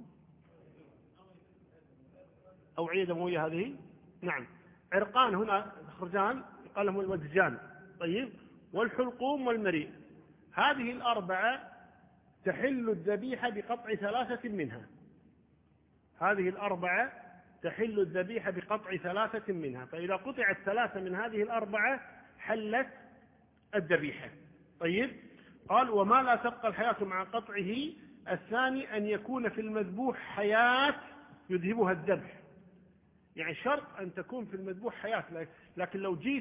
أوعية دموية هذه. نعم. عرقان هنا خرجان يقال لهم الودجان. طيب. والحلقوم والمريء، هذه ال4 تحل الذبيحة بقطع 3 منها. هذه ال4 تحل الذبيحة بقطع 3 منها، فإذا قطعت 3 من هذه ال4 حلت الذبيحة. طيب. قال وما لا تبقى الحياة مع قطعه. الثاني أن يكون في المذبوح حياة يذهبها الذبح، يعني شرط أن تكون في المذبوح حياة. لكن لو جيت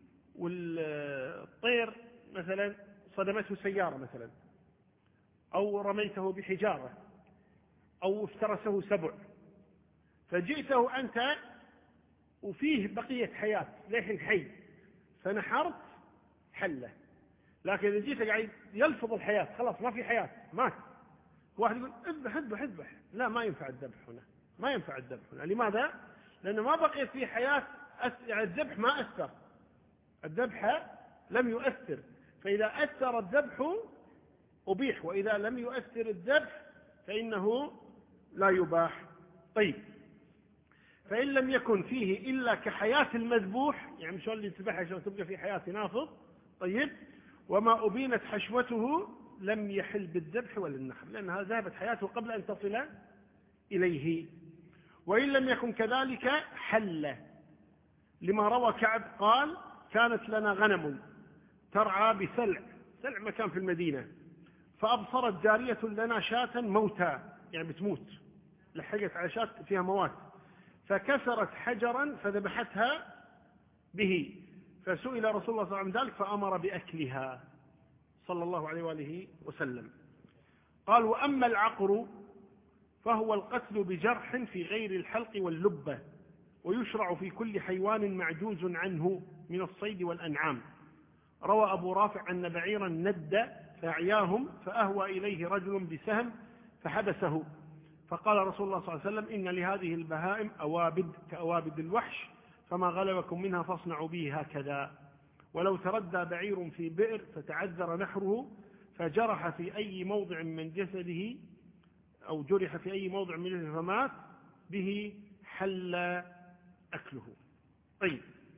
والطير مثلا صدمته سيارة مثلا، أو رميته بحجارة، أو افترسه سبع، فجئته أنت وفيه بقية حياة لحين حي فنحرت حله. لكن إذا جيت قاعد يلفظ الحياة خلاص ما في حياة مات، واحد يقول اذبح اذبح اذبح، لا ما ينفع الذبح هنا، ما ينفع الذبح هنا. لماذا؟ لأنه ما بقيت فيه حياة. يعني الذبح ما أثر، الذبح لم يؤثر، فإذا أثر الذبح أبيح، وإذا لم يؤثر الذبح فإنه لا يباح. طيب. فإن لم يكن فيه إلا كحياة المذبوح، يعني شو اللي يذبحها عشان تبقى في حياة نافض. طيب. وما أبينت حشوته لم يحل بالذبح ولا النحر، لأنها ذهبت حياته قبل أن تصل إليه. وإن لم يكن كذلك حل، لما روى كعب قال كانت لنا غنم ترعى بسلع، سلع مكان في المدينة، فأبصرت جارية لنا شاة موتى، يعني بتموت، لحقت على شاة فيها موات، فكسرت حجرا فذبحتها به، فسئل رسول الله صلى الله عليه وسلم ذلك فأمر بأكلها صلى الله عليه وآله وسلم. قال وأما العقر فهو القتل بجرح في غير الحلق واللبة، ويشرع في كل حيوان معجوز عنه من الصيد والأنعام. روى أبو رافع أن بعيرا ند فأعياهم فأهوى إليه رجل بسهم فحبسه، فقال رسول الله صلى الله عليه وسلم إن لهذه البهائم أوابد كأوابد الوحش، فما غلبكم منها فاصنعوا به هكذا. ولو تردى بعير في بئر فتعذر نحره فجرح في أي موضع من جسده أو جرح في أي موضع من جسده فمات به حل أكله. طيب.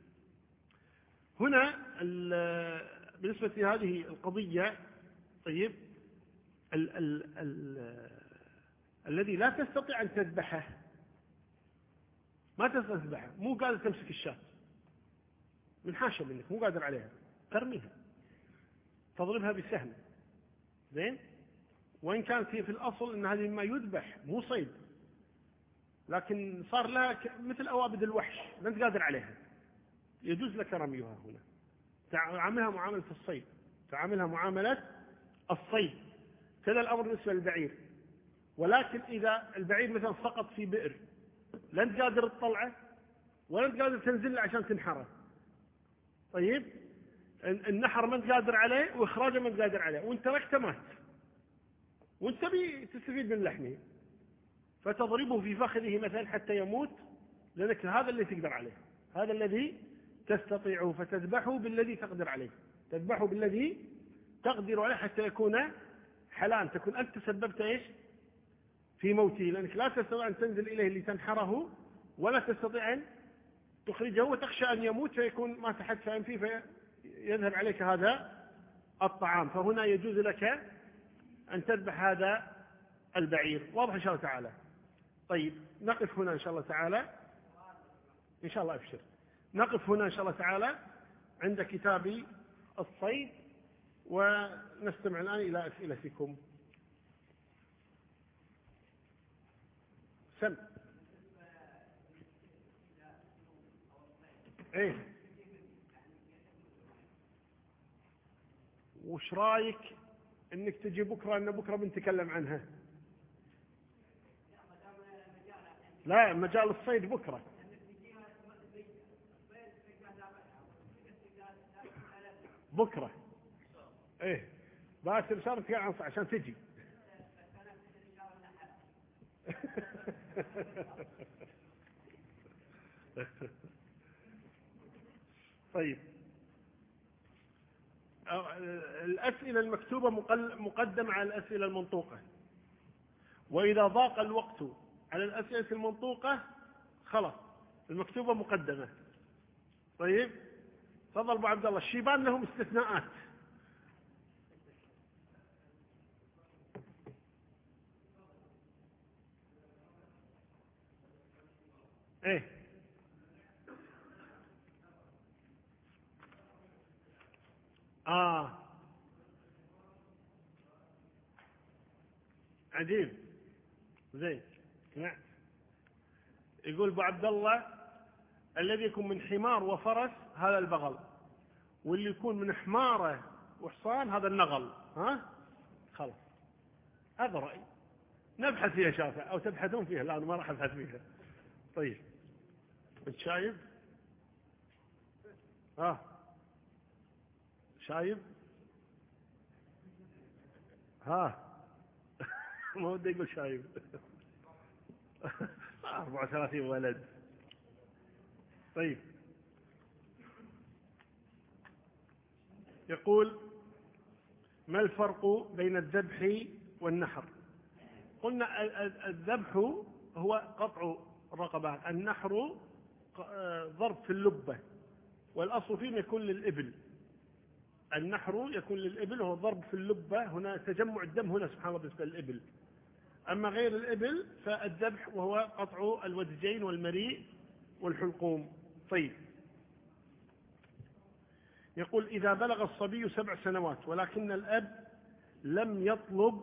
هنا بالنسبة لهذه القضية، طيب، الذي لا تستطيع أن تذبحه، ما تستطيع تذبحه، مو قادر تمسك الشاة من حاشا منك، مو قادر عليها، ترميها، تضربها بسهم، زين، وإن كانت هي في الأصل أن هذه ما يذبح مو صيد، لكن صار لها مثل أوابد الوحش، لا أنت قادر عليها، يجوز لك رميها هنا، تعاملها معاملة الصيد، تعاملها معاملة الصيد. كذا الأمر بالنسبة للبعير. ولكن إذا البعير مثلا سقط في بئر، لا أنت قادر تطلعه ولا أنت قادر تنزل عشان تنحره، طيب، النحر ما أنت قادر عليه وإخراجه ما أنت قادر عليه، وأنت تركته مات، وأنت تبي تستفيد من لحمه، فتضربه في فخذه مثلا حتى يموت، لأنك هذا اللي تقدر عليه، هذا الذي تستطيعه فتذبحه بالذي تقدر عليه، تذبحه بالذي تقدر عليه حتى يكون حلال، تكون أنت تسببت إيش في موته، لأنك لا تستطيع أن تنزل إليه لتنحره ولا تستطيع أن تخرجه، وتخشى أن يموت فيكون ما تحدث عن فيه فيذهب عليك هذا الطعام، فهنا يجوز لك أن تذبح هذا البعير. واضح إن شاء الله تعالى؟ طيب نقف هنا إن شاء الله تعالى، إن شاء الله أبشر، نقف هنا إن شاء الله تعالى عند كتاب الصيد، ونستمع الآن إلى أسئلتكم. سم إيه، وش رايك إنك تجي بكرة، إن بكرة بنتكلم عنها؟ لا، مجال الصيد بكرة. بكرة إيه، باسل شرط عشان تجي. طيب، الأسئلة المكتوبة مقدمة على الأسئلة المنطوقة، وإذا ضاق الوقت على الأسئلة المنطوقة خلاص المكتوبة مقدمة. طيب تفضل أبو عبد الله. الشيبان لهم استثناءات. ايه عجيب، زين. نعم. يقول ابو عبد الله الذي يكون من حمار وفرس هذا البغل، واللي يكون من حماره وحصان هذا النغل. ها خلاص، هذا رأي نبحث فيها شافع، او تبحثون فيها. لا انا ما راح ابحث فيها. طيب انت شايب؟ شايب؟ ما ودي يقول شايب. 34 ولد. طيب يقول ما الفرق بين الذبح والنحر؟ قلنا الذبح هو قطع الرقبة، النحر ضرب في اللبة، والأصل فيه يكون للإبل. النحر يكون للإبل وهو ضرب في اللبة، هنا تجمع الدم هنا سبحان الله بالنسبة للإبل. أما غير الإبل فالذبح وهو قطع الودجين والمريء والحلقوم. طيب يقول إذا بلغ الصبي 7 سنوات ولكن الأب لم يطلب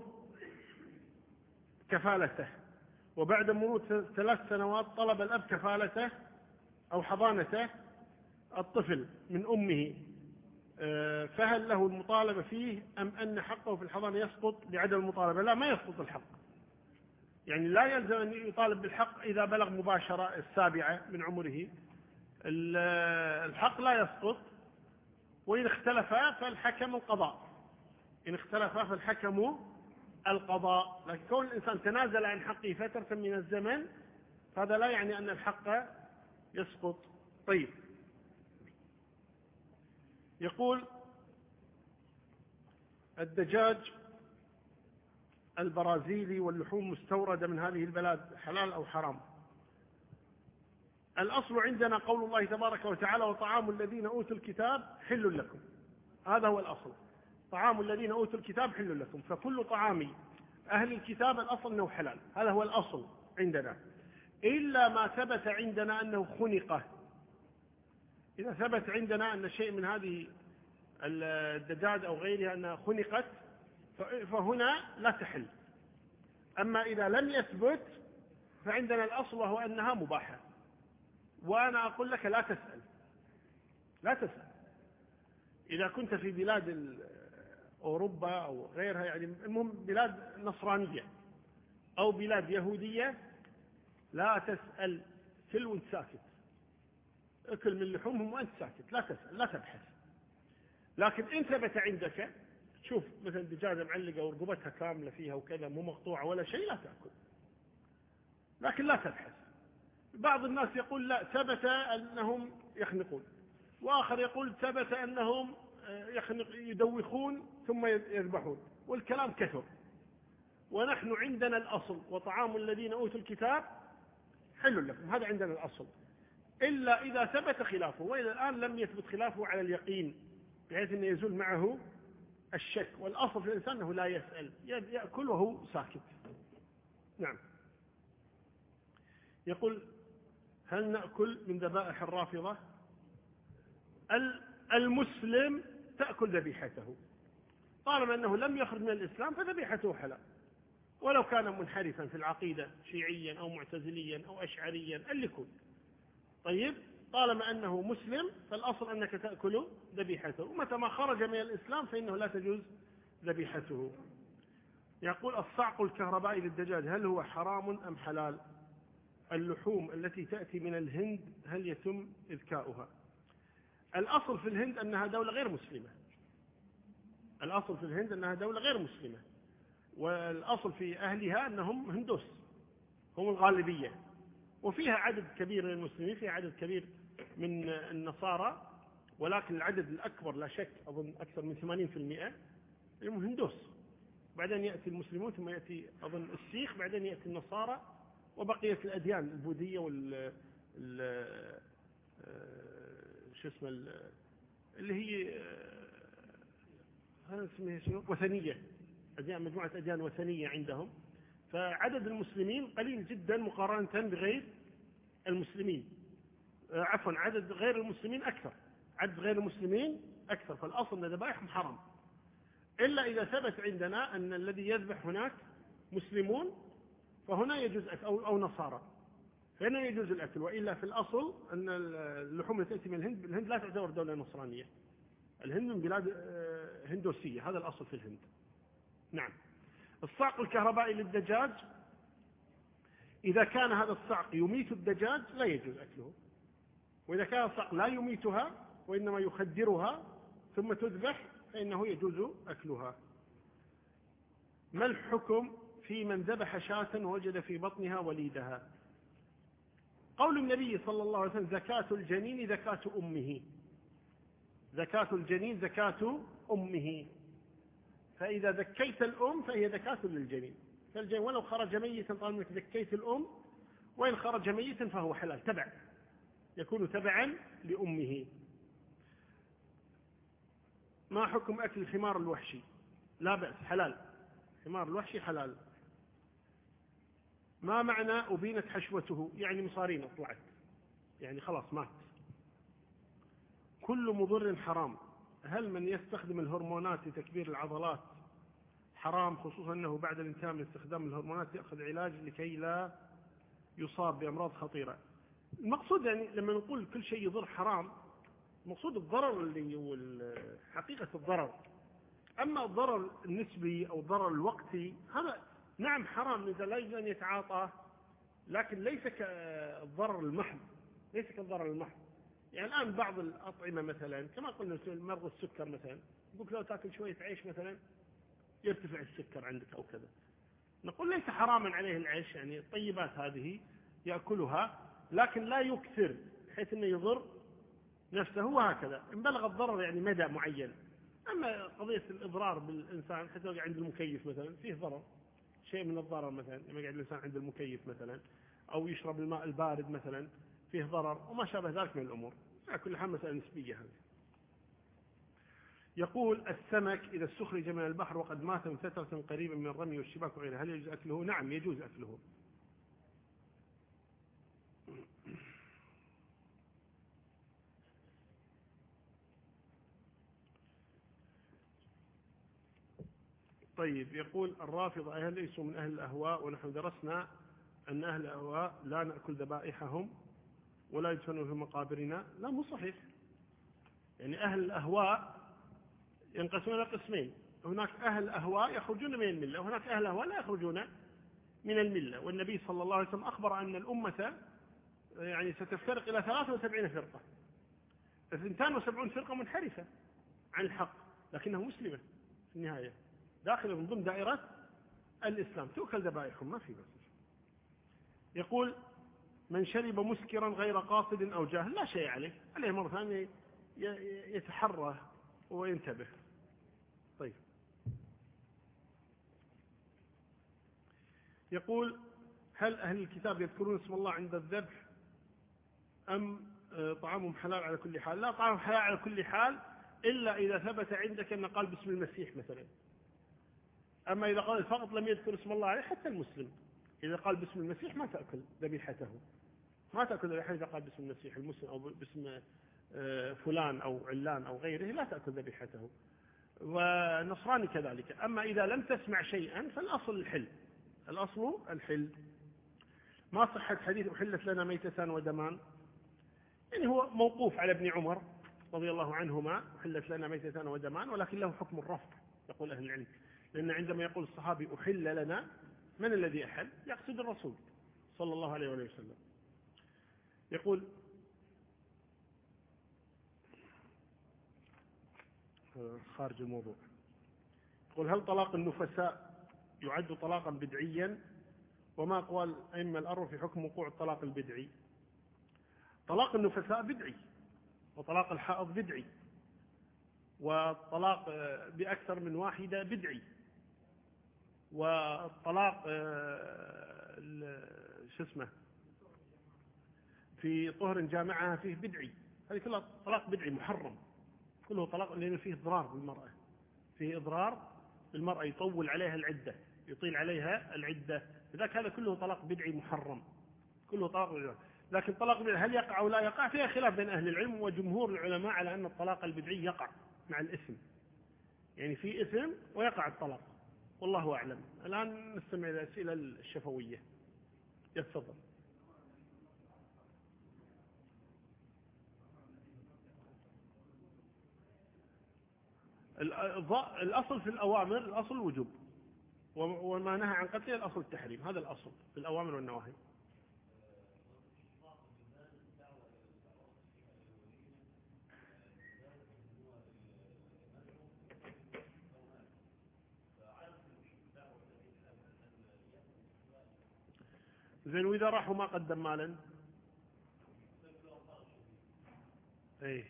كفالته، وبعد مرور 3 سنوات طلب الأب كفالته أو حضانته الطفل من أمه، فهل له المطالبة فيه أم أن حقه في الحضانة يسقط بعدم المطالبة؟ لا، ما يسقط الحق، يعني لا يلزم أن يطالب بالحق إذا بلغ مباشرة 7 من عمره، الحق لا يسقط. وإن اختلفا فالحكم القضاء، إن اختلفا فالحكم القضاء. لكن كون الإنسان تنازل عن حقه فترة من الزمن هذا لا يعني أن الحق يسقط. طيب يقول الدجاج البرازيلي واللحوم مستوردة من هذه البلاد حلال أو حرام؟ الأصل عندنا قول الله تبارك وتعالى وطعام الذين أوتوا الكتاب حل لكم، هذا هو الأصل، طعام الذين أوتوا الكتاب حل لكم، فكل طعام أهل الكتاب الأصل أنه حلال، هذا هو الأصل عندنا، إلا ما ثبت عندنا أنه خنقه. إذا ثبت عندنا أن شيء من هذه الدجاج أو غيرها أنها خنقت فهنا لا تحل. أما إذا لم يثبت فعندنا الأصل وهو أنها مباحة. وأنا أقول لك لا تسأل، لا تسأل. إذا كنت في بلاد أوروبا أو غيرها، يعني المهم بلاد نصرانية أو بلاد يهودية، لا تسأل، كل وانت ساكت، اكل من لحومهم وانت ساكت، لا تسأل، لا تبحث. لكن إن ثبت عندك، شوف مثلا دجاجة معلقة ورقبتها كاملة فيها وكذا مو مقطوعة ولا شيء، لا تأكل، لكن لا تبحث. بعض الناس يقول لا، ثبت أنهم يخنقون، وآخر يقول ثبت أنهم يدوخون ثم يذبحون، والكلام كثر. ونحن عندنا الأصل وطعام الذين أوتوا الكتاب حل لكم، هذا عندنا الأصل، إلا إذا ثبت خلافه. وإلى الآن لم يثبت خلافه على اليقين بحيث أنه يزول معه الشك. والأصل في الإنسان أنه لا يسأل، يأكل وهو ساكت. نعم. يقول هل نأكل من ذبائح الرافضة؟ المسلم تأكل ذبيحته طالما أنه لم يخرج من الإسلام فذبيحته حلال، ولو كان منحرفا في العقيدة شيعيا أو معتزليا أو أشعريا اللي يكون. طيب طالما أنه مسلم فالأصل أنك تأكل ذبيحته، ومتى ما خرج من الإسلام فإنه لا تجوز ذبيحته. يقول الصعق الكهربائي للدجاج هل هو حرام أم حلال؟ اللحوم التي تأتي من الهند هل يتم إذكاؤها؟ الأصل في الهند أنها دولة غير مسلمة، الأصل في الهند أنها دولة غير مسلمة، والأصل في أهلها أنهم هندوس، هم الغالبية، وفيها عدد كبير من المسلمين، فيها عدد كبير من النصارى، ولكن العدد الأكبر لا شك أظن أكثر من 80% هم هندوس. بعدين يأتي المسلمون، ثم يأتي أظن السيخ، بعدين يأتي النصارى، وبقية الأديان البوذية شو اسمه اللي هي اسمها شنو وثنية، أديان، مجموعة أديان وثنية عندهم. فعدد المسلمين قليل جدا مقارنة بغير المسلمين، عفوا عدد غير المسلمين أكثر، عدد غير المسلمين أكثر. فالأصل أن ذبائحهم حرام، إلا إذا ثبت عندنا أن الذي يذبح هناك مسلمون فهنا يجوز أكل، أو نصارى فهنا يجوز الأكل. وإلا في الأصل أن اللحوم التي تأتي من الهند، الهند لا تعتبر دولة نصرانية، الهند من بلاد هندوسية، هذا الأصل في الهند. نعم. الصعق الكهربائي للدجاج إذا كان هذا الصعق يميت الدجاج لا يجوز أكله، وإذا كان الصعق لا يميتها وإنما يخدرها ثم تذبح فإنه يجوز أكلها. ما الحكم في من ذبح شاة ووجد في بطنها وليدها؟ قول النبي صلى الله عليه وسلم زكاة الجنين زكاة أمه، زكاة الجنين زكاة أمه، فإذا ذكيت الأم فهي زكاة للجنين، فالجنين ولو خرج ميتا طالما أنك ذكيت الأم، وإن خرج ميتا فهو حلال تبع، يكون تبعا لأمه. ما حكم أكل الحمار الوحشي؟ لا بأس، حلال، حمار الوحشي حلال. ما معنى أبينت حشوته؟ يعني مصارين طلعت، يعني خلاص مات. كل مضر حرام، هل من يستخدم الهرمونات لتكبير العضلات حرام، خصوصا أنه بعد الانتهاء من استخدام الهرمونات يأخذ علاج لكي لا يصاب بأمراض خطيرة؟ المقصود يعني لما نقول كل شيء يضر حرام، المقصود الضرر اللي هو حقيقة الضرر. أما الضرر النسبي أو الضرر الوقتي هذا نعم حرام إذا لا يجوز أن يتعاطى، لكن ليس كالضرر المحض، ليس كالضرر المحض. يعني الآن بعض الأطعمة مثلا كما قلنا مرض السكر مثلا، يقول لو تأكل شوية عيش مثلا يرتفع السكر عندك أو كذا، نقول ليس حراما عليه العيش، يعني الطيبات هذه يأكلها لكن لا يكثر بحيث أنه يضر نفسه، وهكذا إن بلغ الضرر يعني مدى معين. أما قضية الإضرار بالإنسان حتى عند المكيف مثلا فيه ضرر، شيء من الضرر مثلا لما يقعد الإنسان عند المكيف مثلا، أو يشرب الماء البارد مثلا فيه ضرر، وما شابه ذلك من الأمور. كل حال مسألة نسبية هذه. يقول السمك إذا استخرج من البحر وقد مات من فترة قريبة من الرمي والشباك وغيرها هل يجوز أكله؟ نعم يجوز أكله. طيب يقول الرافضة هل ليسوا من أهل الأهواء، ونحن درسنا أن أهل الأهواء لا نأكل ذبائحهم ولا يدفنوا في مقابرنا؟ لا مو صحيح. يعني أهل الأهواء ينقسمون إلى قسمين، هناك أهل أهواء يخرجون من الملة، وهناك أهل أهواء لا يخرجون من الملة. والنبي صلى الله عليه وسلم أخبر أن الأمة يعني ستفترق إلى 73 فرقة، 72 فرقة منحرفة عن الحق لكنها مسلمة في النهاية، داخل من ضمن دائرة الإسلام، تؤكل ذبائحهم ما في بس. يقول من شرب مسكرا غير قاصد أو جاهل لا شيء عليه مرة ثانية يتحرى وينتبه. طيب، يقول: هل أهل الكتاب يذكرون اسم الله عند الذبح أم طعامهم حلال على كل حال؟ لا، طعامهم حلال على كل حال إلا إذا ثبت عندك أن قال باسم المسيح مثلا. أما إذا قال فقط لم يذكر اسم الله عليه، حتى المسلم إذا قال باسم المسيح ما تأكل ذبيحته، ما تأكل ذبيحته إذا قال باسم المسيح. المسلم أو باسم فلان أو علان أو غيره لا تأكل ذبيحته، ونصراني كذلك. أما إذا لم تسمع شيئا فالأصل الحل، الأصل الحل. ما صحة حديث أحلت لنا ميتتان ودمان؟ يعني هو موقوف على ابن عمر رضي الله عنهما، أحلت لنا ميتتان ودمان، ولكن له حكم الرفض يقول أهل العلم، لأن عندما يقول الصحابي أحل لنا، من الذي أحل؟ يقصد الرسول صلى الله عليه وسلم. يقول: خارج الموضوع، يقول: هل طلاق النفساء يعد طلاقا بدعيا؟ وما أقوال أئمة الأربعة في حكم وقوع الطلاق البدعي؟ طلاق النفساء بدعي، وطلاق الحائض بدعي، والطلاق بأكثر من واحدة بدعي، والطلاق في طهر جامعها فيه بدعي. هذه كلها طلاق بدعي محرم، كله طلاق، لأنه فيه إضرار بالمرأة، فيه إضرار بالمرأة، يطول عليها العدة، يطيل عليها العدة، لذلك هذا كله طلاق بدعي محرم، كله طلاق بدعي. لكن طلاق بدعي هل يقع أو لا يقع؟ فيها خلاف بين أهل العلم، وجمهور العلماء على أن الطلاق البدعي يقع مع الإثم، يعني في إثم ويقع الطلاق، والله أعلم. الآن نستمع إلى الأسئلة الشفوية. يتفضل. الأصل في الأوامر الأصل الوجوب، وما نهى عن قتله الأصل التحريم، هذا الأصل في الأوامر والنواهي. زين، وإذا راحوا ما قدم مالا؟ ايه،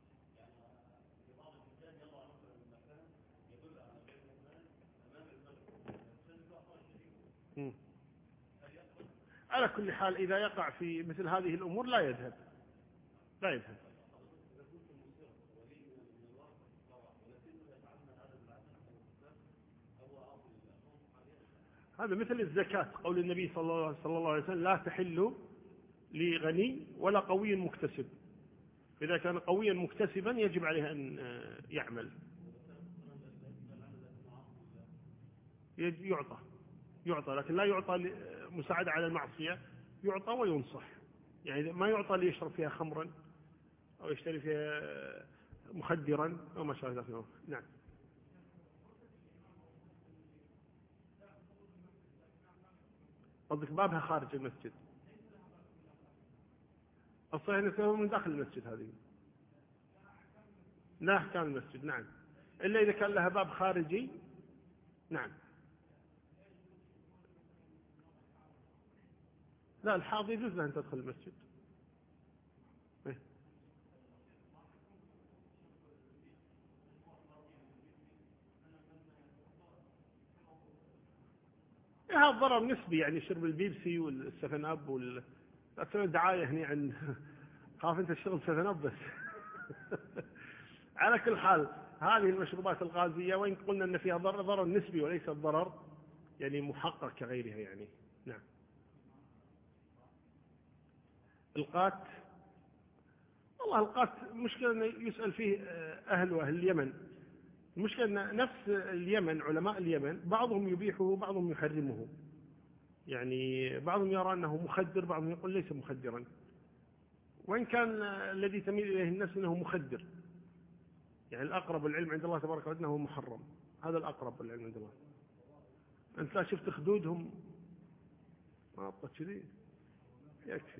على كل حال إذا يقع في مثل هذه الأمور لا يذهب، لا يذهب. هذا مثل الزكاة، قول النبي صلى الله عليه وسلم: لا تحل لغني ولا قوي مكتسب. إذا كان قويا مكتسبا يجب عليه أن يعمل، يعطى، لكن لا يعطى مساعدة على المعصية، يعطى وينصح، يعني ما يعطى ليشرب فيها خمرا أو يشتري فيها مخدرا أو ما شابه ذلك. نعم. قصدك بابها خارج المسجد؟ الصحيح أنه من داخل المسجد، هذه لا أحكام المسجد. نعم، إلا إذا كان لها باب خارجي. نعم. لا، الحاضر يجوز لها أن تدخل المسجد. هذا ضرر نسبي، يعني شرب البيبسي والسفن أب لا تسوي دعاية هني عن خاف أنت تشتغل سفن أب بس. على كل حال هذه المشروبات الغازية وإن قلنا أن فيها ضرر نسبي وليس الضرر يعني محقق كغيرها يعني. نعم. القات، والله القات مشكلة أنه يسأل فيه أهل اليمن. المشكلة أن نفس اليمن، علماء اليمن بعضهم يبيحه بعضهم يحرمه، يعني بعضهم يرى أنه مخدر، بعضهم يقول ليس مخدرا، وإن كان الذي تميل إليه النفس أنه مخدر، يعني الأقرب العلم عند الله تبارك وتعالى أنه محرم، هذا الأقرب العلم عند الله. أنت لا شفت خدودهم ما أبقى كذي يكفي.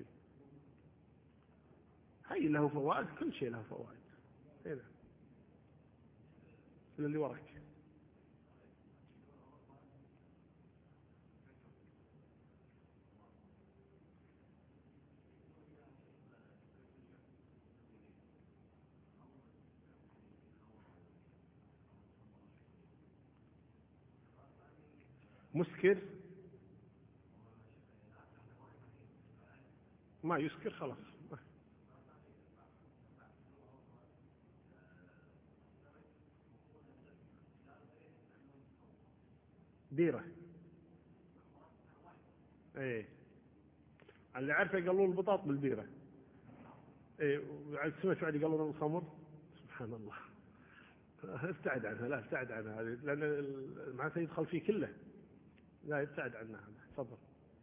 هاي له فوائد، كل شيء له فوائد. هنا اللي وراك. مسكر ما يسكر خلاص. بيرة. ايه اللي عارفه يقلون البطاط بالبيرة. ايه سمعت بعد يقلون الخمر. سبحان الله. ابتعد عنها، لا ابتعد عنها هذه، لأن معناته يدخل فيه كله. لا ابتعد عنها. تفضل.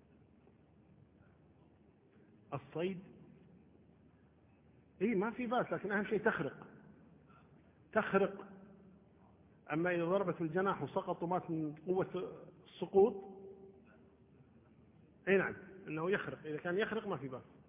الصيد اي ما في باس، لكن اهم شيء تخرق. تخرق. اما اذا ضربت الجناح وسقط ومات من قوة السقوط، اي نعم انه يخرق، اذا كان يخرق ما في باس.